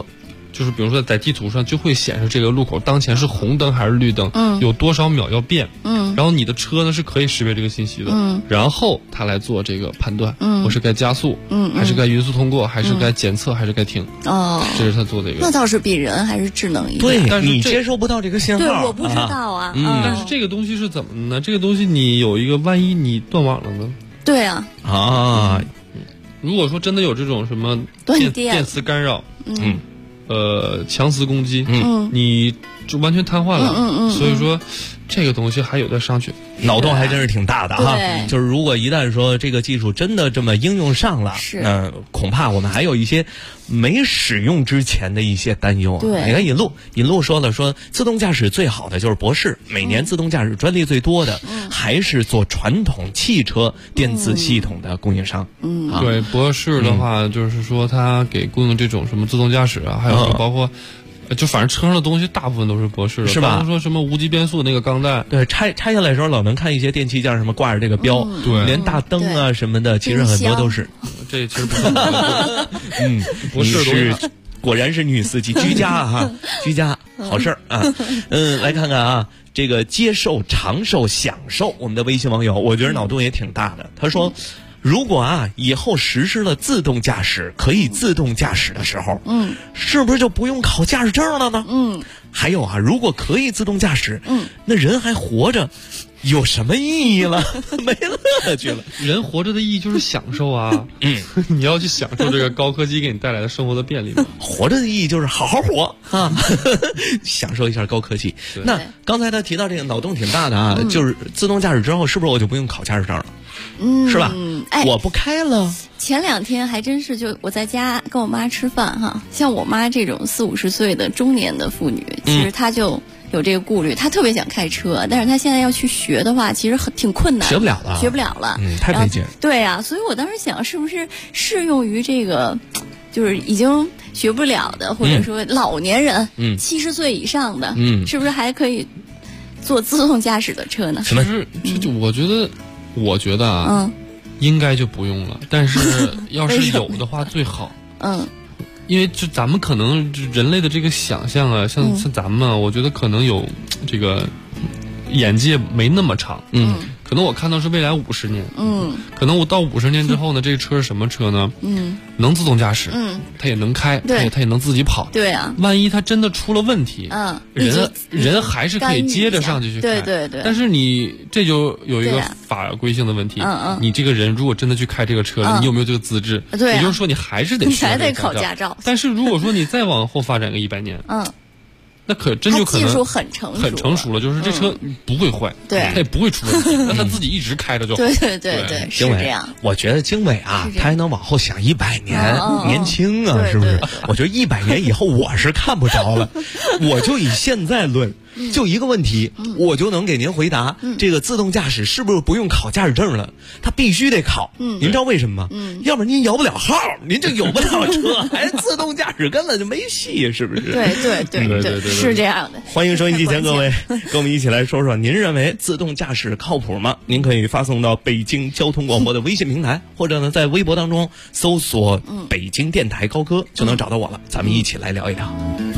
就是比如说在地图上就会显示这个路口当前是红灯还是绿灯，有多少秒要变，然后你的车呢是可以识别这个信息的，然后它来做这个判断，我是该加速，还是该匀速通过，还是该检测，还是该停，这是它做的一个。 那倒是比人还是智能一点。 对， 但是你接收不到这个信号， 对，我不知道啊。 但是这个东西是怎么呢？这个东西你有一个万一你断网了呢？ 对啊。 如果说真的有这种什么电磁干扰，强磁攻击，你就完全瘫痪了。所以说，这个东西还有待商榷。 脑洞还真是挺大的哈。就是如果一旦说这个技术真的这么应用上了，恐怕我们还有一些没使用之前的一些担忧啊。你看引路说了，说自动驾驶最好的就是博世，每年自动驾驶专利最多的还是做传统汽车电子系统的供应商。 对，博世的话就是说它给供应这种什么自动驾驶啊，还有说包括。就反正车上的东西大部分都是博世的， 是吧？ 比如说什么无级变速那个钢带， 对，拆下来的时候老能看一些电器件什么挂着这个标， 对， 连大灯啊什么的，其实很多都是。 这其实不是， 博世是果然是女司机，居家哈，居家好事儿啊。来看看啊，这个接受、长寿、享受，我们的微信网友，我觉得脑洞也挺大的。他说，如果以后实施了自动驾驶，可以自动驾驶的时候，是不是就不用考驾驶证了呢？还有如果可以自动驾驶，那人还活着有什么意义了？没乐趣了。 人活着的意义就是享受啊。你要去享受这个高科技给你带来的生活的便利吗？ 活着的意义就是好好活啊，享受一下高科技。那刚才他提到这个脑洞挺大的啊，就是自动驾驶之后，是不是我就不用考驾驶证了？是吧？我不开了。 前2天还真是，就我在家跟我妈吃饭哈，像我妈这种40、50岁的中年的妇女，其实她就有这个顾虑，她特别想开车，但是她现在要去学的话，其实挺困难， 学不了了，太费劲。 对啊，所以我当时想，是不是适用于这个，就是已经学不了的，或者说老年人，70岁以上的，是不是还可以坐自动驾驶的车呢？ 其实，就我觉得啊，应该就不用了。但是要是有的话最好。因为就咱们可能人类的这个想象啊，像咱们，我觉得可能有这个眼界没那么长。可能我看到是未来50年。可能我到50年之后呢，这个车是什么车呢？能自动驾驶，它也能开，它也能自己跑。 对啊， 万一它真的出了问题，人还是可以接着上去开。 对。 但是你这就有一个法规性的问题。你这个人如果真的去开这个车了，你有没有这个资质？也就是说你还是得考驾照。 但是如果说你再往后发展个100年，那真就可能技术很成熟了，就是这车不会坏，它也不会出问题，那它自己一直开着就好。 对，是这样。 我觉得经纬他还能往后想100年，年轻啊，是不是？我觉得100年以后我是看不着了，我就以现在论。就一个问题，我就能给您回答，这个自动驾驶是不是不用考驾驶证了？它必须得考。您知道为什么吗？要不然您摇不了号，您就有不了车，还自动驾驶根本就没戏，是不是？ 对，是这样的。 欢迎收音机前各位，跟我们一起来说说，您认为自动驾驶靠谱吗？您可以发送到北京交通广播的微信平台，或者呢在微博当中搜索北京电台高歌，就能找到我了。咱们一起来聊一聊。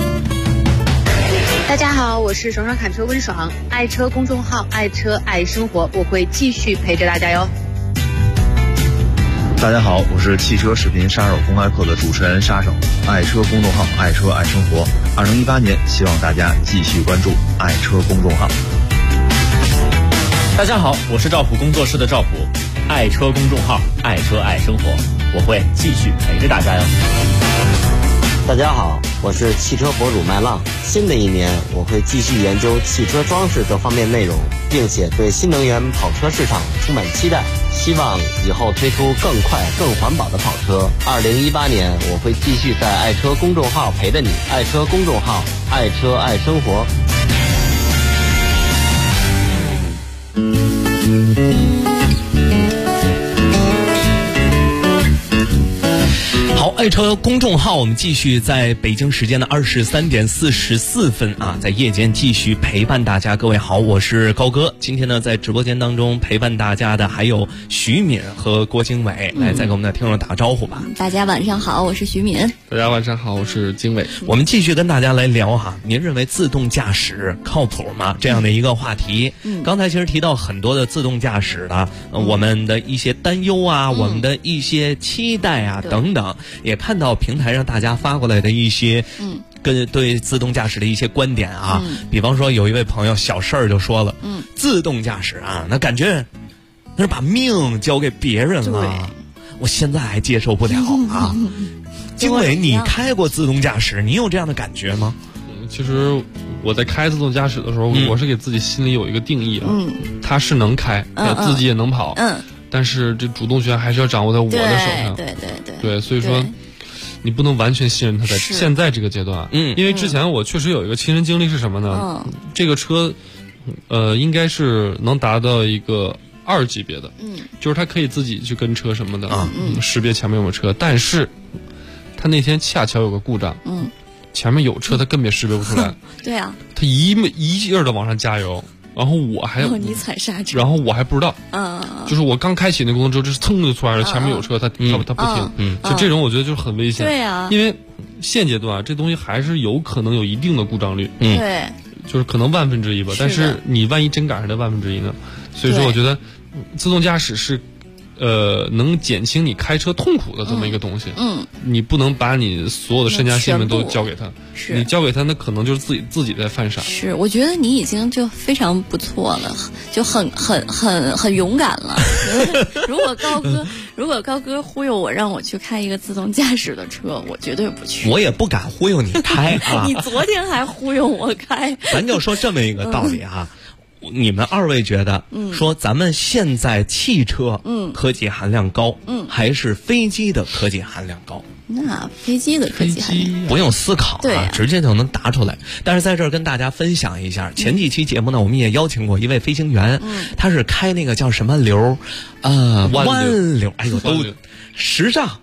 大家好，我是爽爽侃车温爽，爱车公众号，爱车爱生活，我会继续陪着大家哟。 大家好，我是汽车视频杀手公开课的主持人杀手，爱车公众号，爱车爱生活。2018年，希望大家继续关注爱车公众号。 大家好，我是赵普工作室的赵普，爱车公众号，爱车爱生活，我会继续陪着大家哟。 大家好，我是汽车博主麦浪。新的一年，我会继续研究汽车装饰各方面内容，并且对新能源跑车市场充满期待。希望以后推出更快、更环保的跑车。2018年，我会继续在爱车公众号陪着你。爱车公众号，爱车爱生活。 好爱车公众号，我们继续在北京时间的23点44分啊，在夜间继续陪伴大家。各位好，我是高哥。今天呢，在直播间当中陪伴大家的还有徐敏和郭经纬，来再给我们的听众打招呼吧。 大家晚上好，我是徐敏。 大家晚上好，我是经纬。 我们继续跟大家来聊哈，您认为自动驾驶靠谱吗？这样的一个话题。刚才其实提到很多的自动驾驶的，我们的一些担忧啊，我们的一些期待啊等等。也看到平台上大家发过来的一些跟对自动驾驶的一些观点啊，比方说有一位朋友小事儿就说了，自动驾驶啊，那感觉那是把命交给别人了，我现在还接受不了啊。经纬，你开过自动驾驶，你有这样的感觉吗？ 其实我在开自动驾驶的时候，我是给自己心里有一个定义啊，它是能开，自己也能跑，但是这主动权还是要掌握在我的手上。对，所以说你不能完全信任它在现在这个阶段。因为之前我确实有一个亲身经历是什么呢？这个车，应该是能达到一个2级别的，就是它可以自己去跟车什么的，识别前面有没有车。但是，它那天恰巧有个故障，前面有车，它根本识别不出来。 对啊， 它一劲儿的往上加油。然后我还你踩刹车， 然后我还不知道，就是我刚开启那功能之后，这蹭就出来了，前面有车，它不停，就这种我觉得就是很危险。 对啊， 因为现阶段这东西还是有可能有一定的故障率， 对， 就是可能1/1000吧，但是你万一真赶上这1/1呢？所以说，我觉得自动驾驶是。能减轻你开车痛苦的这么一个东西。你不能把你所有的身家性命都交给他，你交给他，那可能就是自己在犯傻。 是，我觉得你已经就非常不错了，就很勇敢了。如果高哥忽悠我，让我去开一个自动驾驶的车，我绝对不去。 我也不敢忽悠你开啊！ 你昨天还忽悠我开。 咱就说这么一个道理啊。你们2位觉得，说咱们现在汽车，科技含量高，还是飞机的科技含量高？ 那飞机的科技含量不用思考啊，直接就能答出来。但是在这儿跟大家分享一下，前几期节目呢，我们也邀请过一位飞行员，他是开那个叫什么流，湾流，哎呦，都时尚。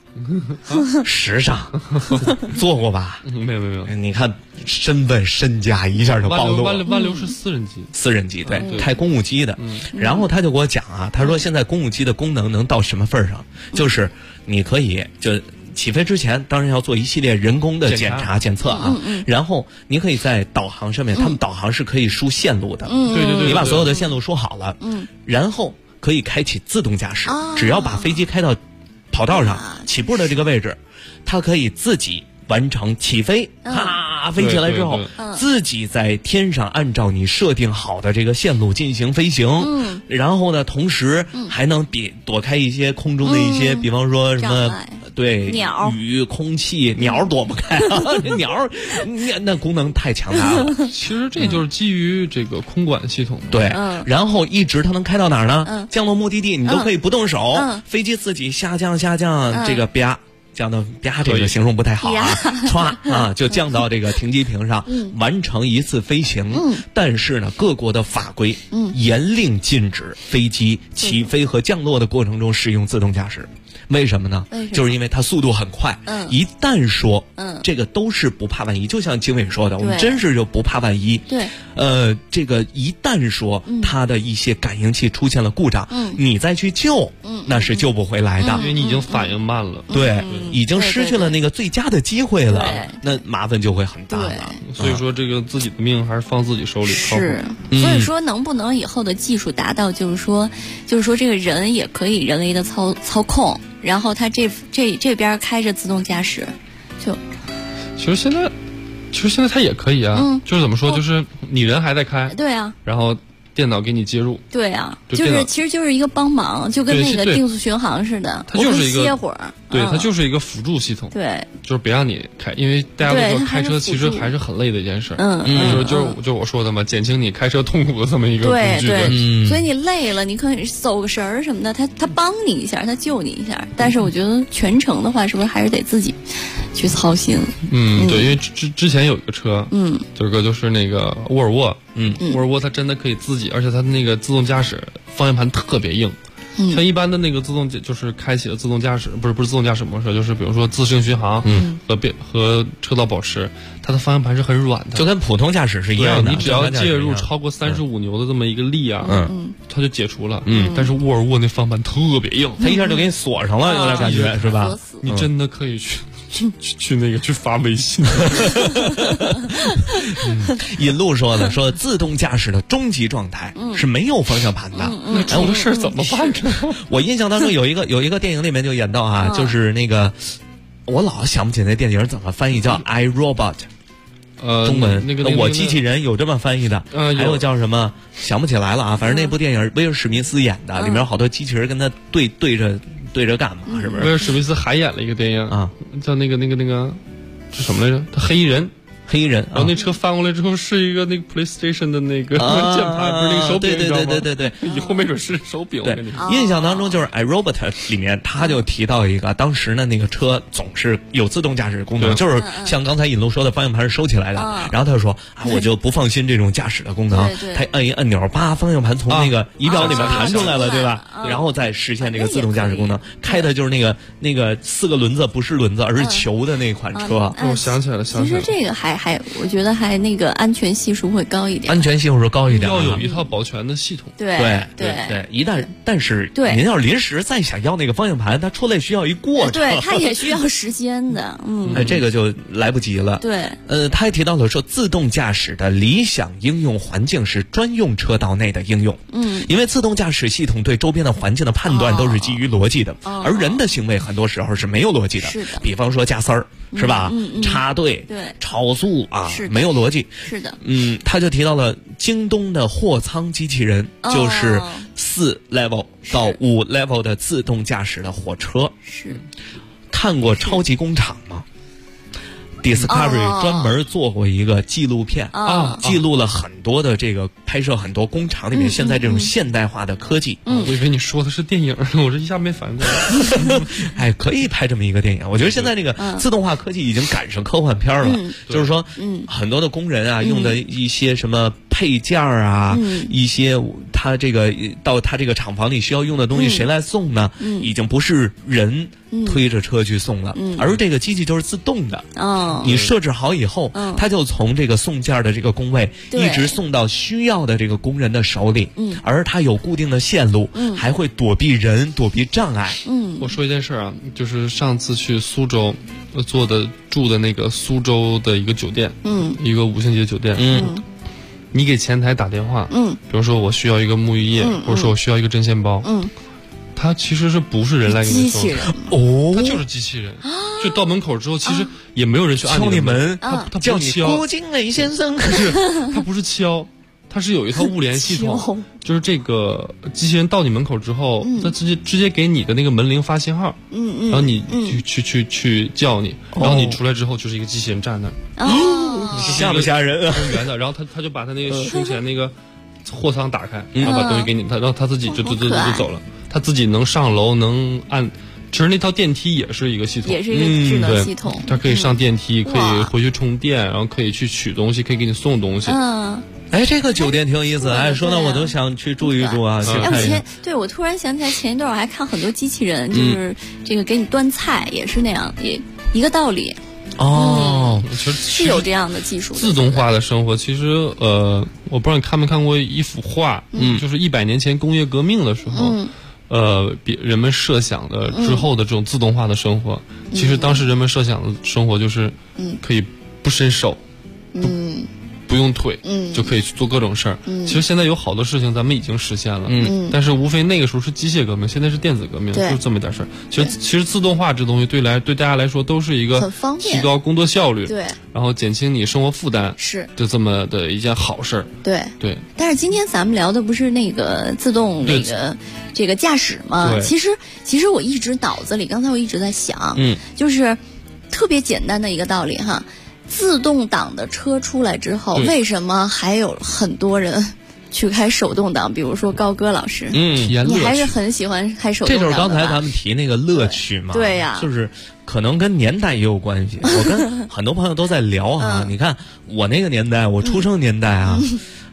做过吧？ 没有。 你看身份身家一下就暴露了。 湾流是私人机， 对，开公务机的。然后他就给我讲啊，他说现在公务机的功能能到什么份上？就是你可以就起飞之前，当然要做一系列人工的检测啊。然后你可以在导航上面，他们导航是可以输线路的。 对， 你把所有的线路输好了，然后可以开启自动驾驶，只要把飞机开到跑道上起步的这个位置，它可以自己完成起飞，飞起来之后，自己在天上按照你设定好的这个线路进行飞行，然后呢，同时还能躲开一些空中的一些，比方说什么对鸟、 雨、空气，鸟躲不开啊，鸟那功能太强大了。 其实这就是基于这个空管系统， 对，然后一直它能开到哪儿呢？降落目的地，你都可以不动手，飞机自己下降，这个啪。降到啪，这个形容不太好啊，唰啊，就降到这个停机坪上，完成一次飞行。但是呢，各国的法规严令禁止飞机起飞和降落的过程中使用自动驾驶。为什么呢？就是因为它速度很快，一旦说这个都是不怕万一，就像经纬说的，我们真是就不怕万一。 对， 这个一旦说它的一些感应器出现了故障，你再去救，那是救不回来的， 因为你已经反应慢了。 对，已经失去了那个最佳的机会了，那麻烦就会很大了。 所以说，这个自己的命还是放自己手里。 是，所以说能不能以后的技术达到，就是说这个人也可以人为的操控。然后他这边开着自动驾驶， 其实现在他也可以啊，就是怎么说，就是你人还在开， 对啊， 然后电脑给你接入， 对啊，就是其实就是一个帮忙，就跟那个定速巡航似的， 它就是一个歇会儿， 对，它就是一个辅助系统， 对， 就是别让你开，因为大家都说开车其实还是很累的一件事，就是我说的嘛，减轻你开车痛苦的这么一个工具， 对，所以你累了，你可以走个神儿什么的，他帮你一下，他救你一下，但是我觉得全程的话，是不是还是得自己去操心？ 对，因为之前有一个车，就是那个沃尔沃，沃尔沃它真的可以自己，而且它那个自动驾驶方向盘特别硬。 像一般的那个自动就是开启了自动驾驶，不是自动驾驶模式，就是比如说自适应巡航，和车道保持，它的方向盘是很软的， 就跟普通驾驶是一样的。 你只要介入超过35牛的这么一个力啊，它就解除了。但是沃尔沃那方向盘特别硬， 它一下就给你锁上了，有点感觉是吧？ 你真的可以去那个去发微信。 引路说自动驾驶的终极状态是没有方向盘的。 那出了事怎么办？ 我印象当中有一个电影里面就演到啊，就是那个我老想不起那电影怎么翻译，叫 iRobot。中文那个我机器人有这么翻译的，还有叫什么想不起来了啊。反正那部电影威尔史密斯演的，里面好多机器人跟他对着干嘛，是不是？ 威尔史密斯还演了一个电影啊，叫那个是什么来着？他黑衣人。然后那车翻过来之后是一个那个 PlayStation 的那个键盘，不是那个手柄， 对， 以后没准是手柄。 对，印象当中就是 iRobot 里面他就提到一个，当时呢那个车总是有自动驾驶功能，就是像刚才引路说的方向盘是收起来的，然后他就说我就不放心这种驾驶的功能，他按一按钮，方向盘从那个仪表里面弹出来了，对吧？然后再实现这个自动驾驶功能，开的就是那个4个轮子不是轮子而是球的那款车。 我想起来了， 其实这个我觉得还那个安全系数会高一点， 安全系数高一点， 要有一套保全的系统。 对，但是您要临时再想要那个方向盘，它出来需要一过程， 对，它也需要时间的， 这个就来不及了。 对， 他还提到了说，自动驾驶的理想应用环境是专用车道内的应用，因为自动驾驶系统对周边的环境的判断都是基于逻辑的，而人的行为很多时候是没有逻辑的， 是的， 比方说加塞儿。是吧？插队、超速啊，没有逻辑。 是的。 他就提到了京东的货仓机器人，就是4 level 到5 level 的自动驾驶的火车。 是。 看过《超级工厂》吗？Discovery 专门做过一个纪录片记录了很多的这个拍摄很多工厂里面现在这种现代化的科技。 我以为你说的是电影，我这一下没反应过来。 哎，可以拍这么一个电影。我觉得现在这个自动化科技已经赶上科幻片了，就是说，很多的工人啊用的一些什么配件啊，一些他这个到他这个厂房里需要用的东西，谁来送呢？已经不是人推着车去送了，而这个机器就是自动的。你设置好以后，它就从这个送件的这个工位一直送到需要的这个工人的手里，而它有固定的线路，还会躲避人、躲避障碍。 我说一件事啊，就是上次去苏州住的那个苏州的一个酒店，一个5星级的酒店，你给前台打电话，比如说我需要一个沐浴液，或者说我需要一个针线包，它其实是不是人来给你送的？它就是机器人。就到门口之后，其实也没有人去按你门， 它叫你郭金磊先生。 不是，它不是敲，它是有一套物联系统，就是这个机器人到你门口之后，它直接给你的那个门铃发信号，然后你去叫你，然后你出来之后就是一个机器人站那儿， 吓不吓人啊？ 圆的，然后他就把他那个胸前那个货仓打开，然后把东西给你，然后他自己就走了，他自己能上楼，能按。其实那套电梯也是一个系统， 也是一个智能系统。 它可以上电梯，可以回去充电，然后可以去取东西，可以给你送东西。 哎，这个酒店挺有意思。哎，说到我都想去住一住啊。 我突然想起来，前一段我还看很多机器人，就是这个给你端菜，也是那样，也一个道理。 其实是有这样的技术。 自动化的生活，其实我不知道你看没看过一幅画，就是100年前工业革命的时候。人们设想的之后的这种自动化的生活，其实当时人们设想的生活就是可以不伸手，不用腿，就可以去做各种事儿。其实现在有好多事情咱们已经实现了，但是无非那个时候是机械革命，现在是电子革命，就是这么一点事儿。其实自动化这东西对大家来说都是一个提高工作效率， 对， 然后减轻你生活负担， 是就这么的一件好事儿。对。 但是今天咱们聊的不是那个自动那个这个驾驶吗？其实我一直脑子里，刚才我一直在想，就是特别简单的一个道理哈。自动挡的车出来之后，为什么还有很多人去开手动挡？比如说高歌老师， 你还是很喜欢开手动挡的吧？ 这就是刚才咱们提那个乐趣嘛。 对呀， 就是可能跟年代也有关系。我跟很多朋友都在聊啊，你看我那个年代，我出生年代啊。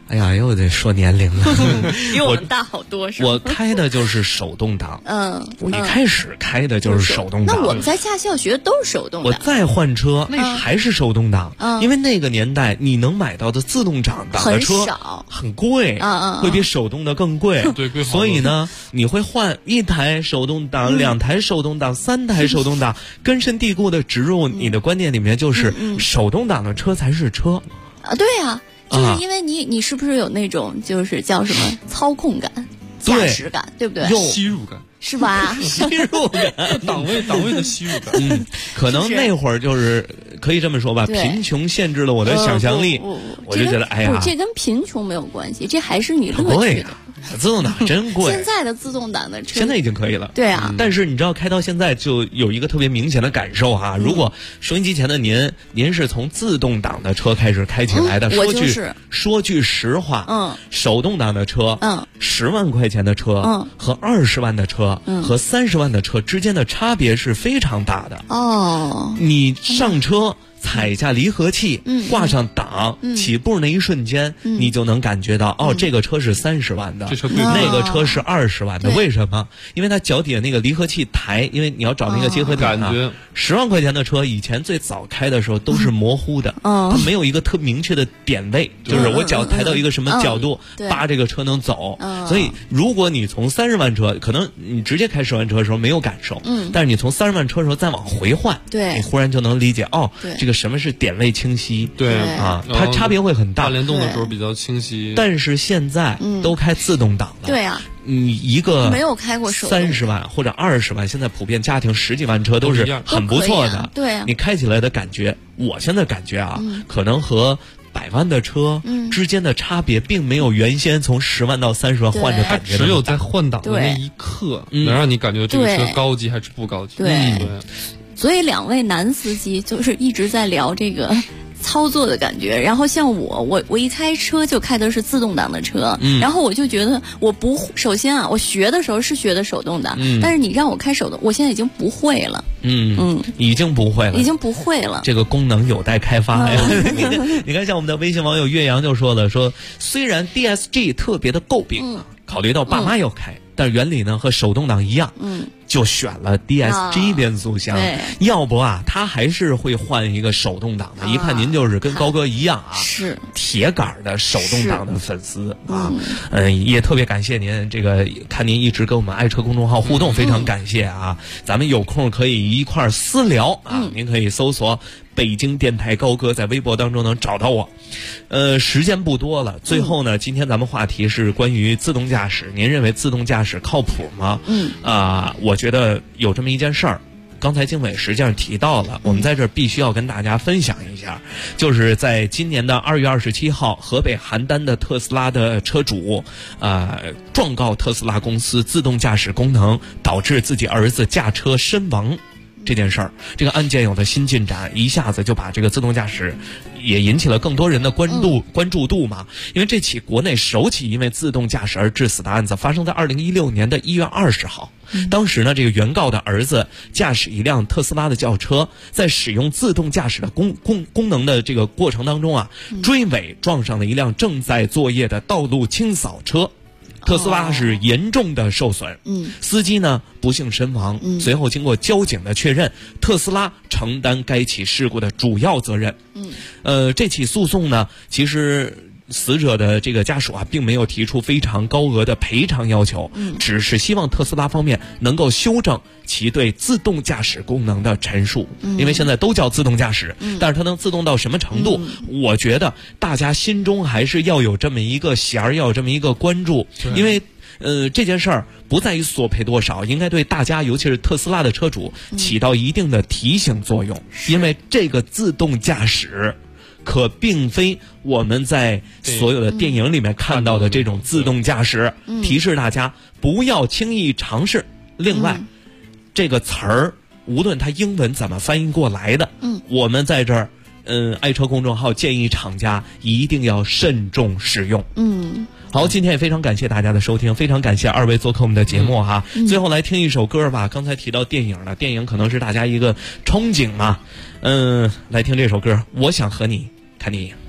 哎呀，又得说年龄了， 比我们大好多是吧？ 我开的就是手动挡，我一开始开的就是手动挡。 那我们在驾校学的都是手动挡。 我再换车，那还是手动挡，因为那个年代你能买到的自动挡的车很贵，会比手动的更贵。 对，贵。 所以呢，你会换1台手动挡、2台手动挡、3台手动挡，根深蒂固的植入你的观念里面，就是手动挡的车才是车。 对啊。就是因为你是不是有那种就是叫什么操控感、驾驶感，对不对？ 吸入感是吧？ 吸入感， 档位的吸入感。 可能那会儿就是可以这么说吧，贫穷限制了我的想象力，我就觉得哎呀， 这跟贫穷没有关系，这还是你乐趣的。 自动挡真贵， 现在的自动挡的车现在已经可以了。 对啊， 但是你知道开到现在就有一个特别明显的感受哈，如果收音机前的您是从自动挡的车开始开起来的，说句实话，手动挡的车，10万块钱的车，和20万的车，和30万的车之间的差别是非常大的。你上车。踩下离合器，挂上档，起步那一瞬间，你就能感觉到，这个车是30万的，那个车是20万的。为什么？因为它脚底下那个离合器抬，因为你要找那个结合点啊。10万块钱的车，以前最早开的时候都是模糊的，它没有一个特明确的点位，就是我脚抬到一个什么角度，扒这个车能走。所以，如果你从30万车，可能你直接开10万车的时候没有感受，但是你从30万车的时候再往回换，你忽然就能理解，这个什么是点位清晰？ 对啊，它差别会很大。 大联动的时候比较清晰， 但是现在都开自动挡了。 对啊， 一个没有开过手 30万或者20万，现在普遍家庭10几万车都是很不错的。 对啊， 你开起来的感觉，我现在感觉啊，可能和100万的车之间的差别，并没有原先从10万到30万换着感觉。 只有在换挡的那一刻，能让你感觉这个车高级还是不高级。 对。所以2位男司机就是一直在聊这个操作的感觉，然后像我一开车就开的是自动挡的车，然后我就觉得首先啊，我学的时候是学的手动挡，但是你让我开手动，我现在已经不会了。已经不会了，这个功能有待开发呀。你看，像我们的微信网友岳阳就说了，虽然 DSG 特别的诟病，考虑到爸妈要开，但是原理呢和手动挡一样，就选了 DSG 变速箱。要不啊，他还是会换一个手动挡的。一看您就是跟高哥一样啊， 是铁杆的手动挡的粉丝啊。也特别感谢您，这个看您一直跟我们爱车公众号互动，非常感谢啊。咱们有空可以一块私聊啊，您可以搜索北京电台高哥，在微博当中能找到我。时间不多了，最后呢，今天咱们话题是关于自动驾驶。您认为自动驾驶靠谱吗？我觉得有这么一件事儿，刚才经纬实际上提到了，我们在这儿必须要跟大家分享一下，就是在今年的2月27号，河北邯郸的特斯拉的车主状告特斯拉公司自动驾驶功能导致自己儿子驾车身亡。这件事儿，这个案件有了新进展，一下子就把这个自动驾驶也引起了更多人的关注度嘛。因为这起国内首起因为自动驾驶而致死的案子发生在2016年的1月20号。当时呢，这个原告的儿子驾驶一辆特斯拉的轿车，在使用自动驾驶的功能的这个过程当中啊，追尾撞上了一辆正在作业的道路清扫车。特斯拉是严重的受损，司机呢不幸身亡。随后经过交警的确认，特斯拉承担该起事故的主要责任。这起诉讼呢，其实死者的这个家属啊，并没有提出非常高额的赔偿要求，只是希望特斯拉方面能够修正其对自动驾驶功能的陈述。因为现在都叫自动驾驶，但是它能自动到什么程度，我觉得大家心中还是要有这么一个弦儿，要有这么一个关注。因为这件事儿不在于索赔多少，应该对大家，尤其是特斯拉的车主起到一定的提醒作用。因为这个自动驾驶可并非我们在所有的电影里面看到的这种自动驾驶，提示大家不要轻易尝试。另外，这个词儿无论它英文怎么翻译过来的，我们在这儿爱车公众号建议厂家一定要慎重使用。好，今天也非常感谢大家的收听，非常感谢二位做客我们的节目哈。最后来听一首歌吧，刚才提到电影了，电影可能是大家一个憧憬嘛，来听这首歌，我想和你看电影。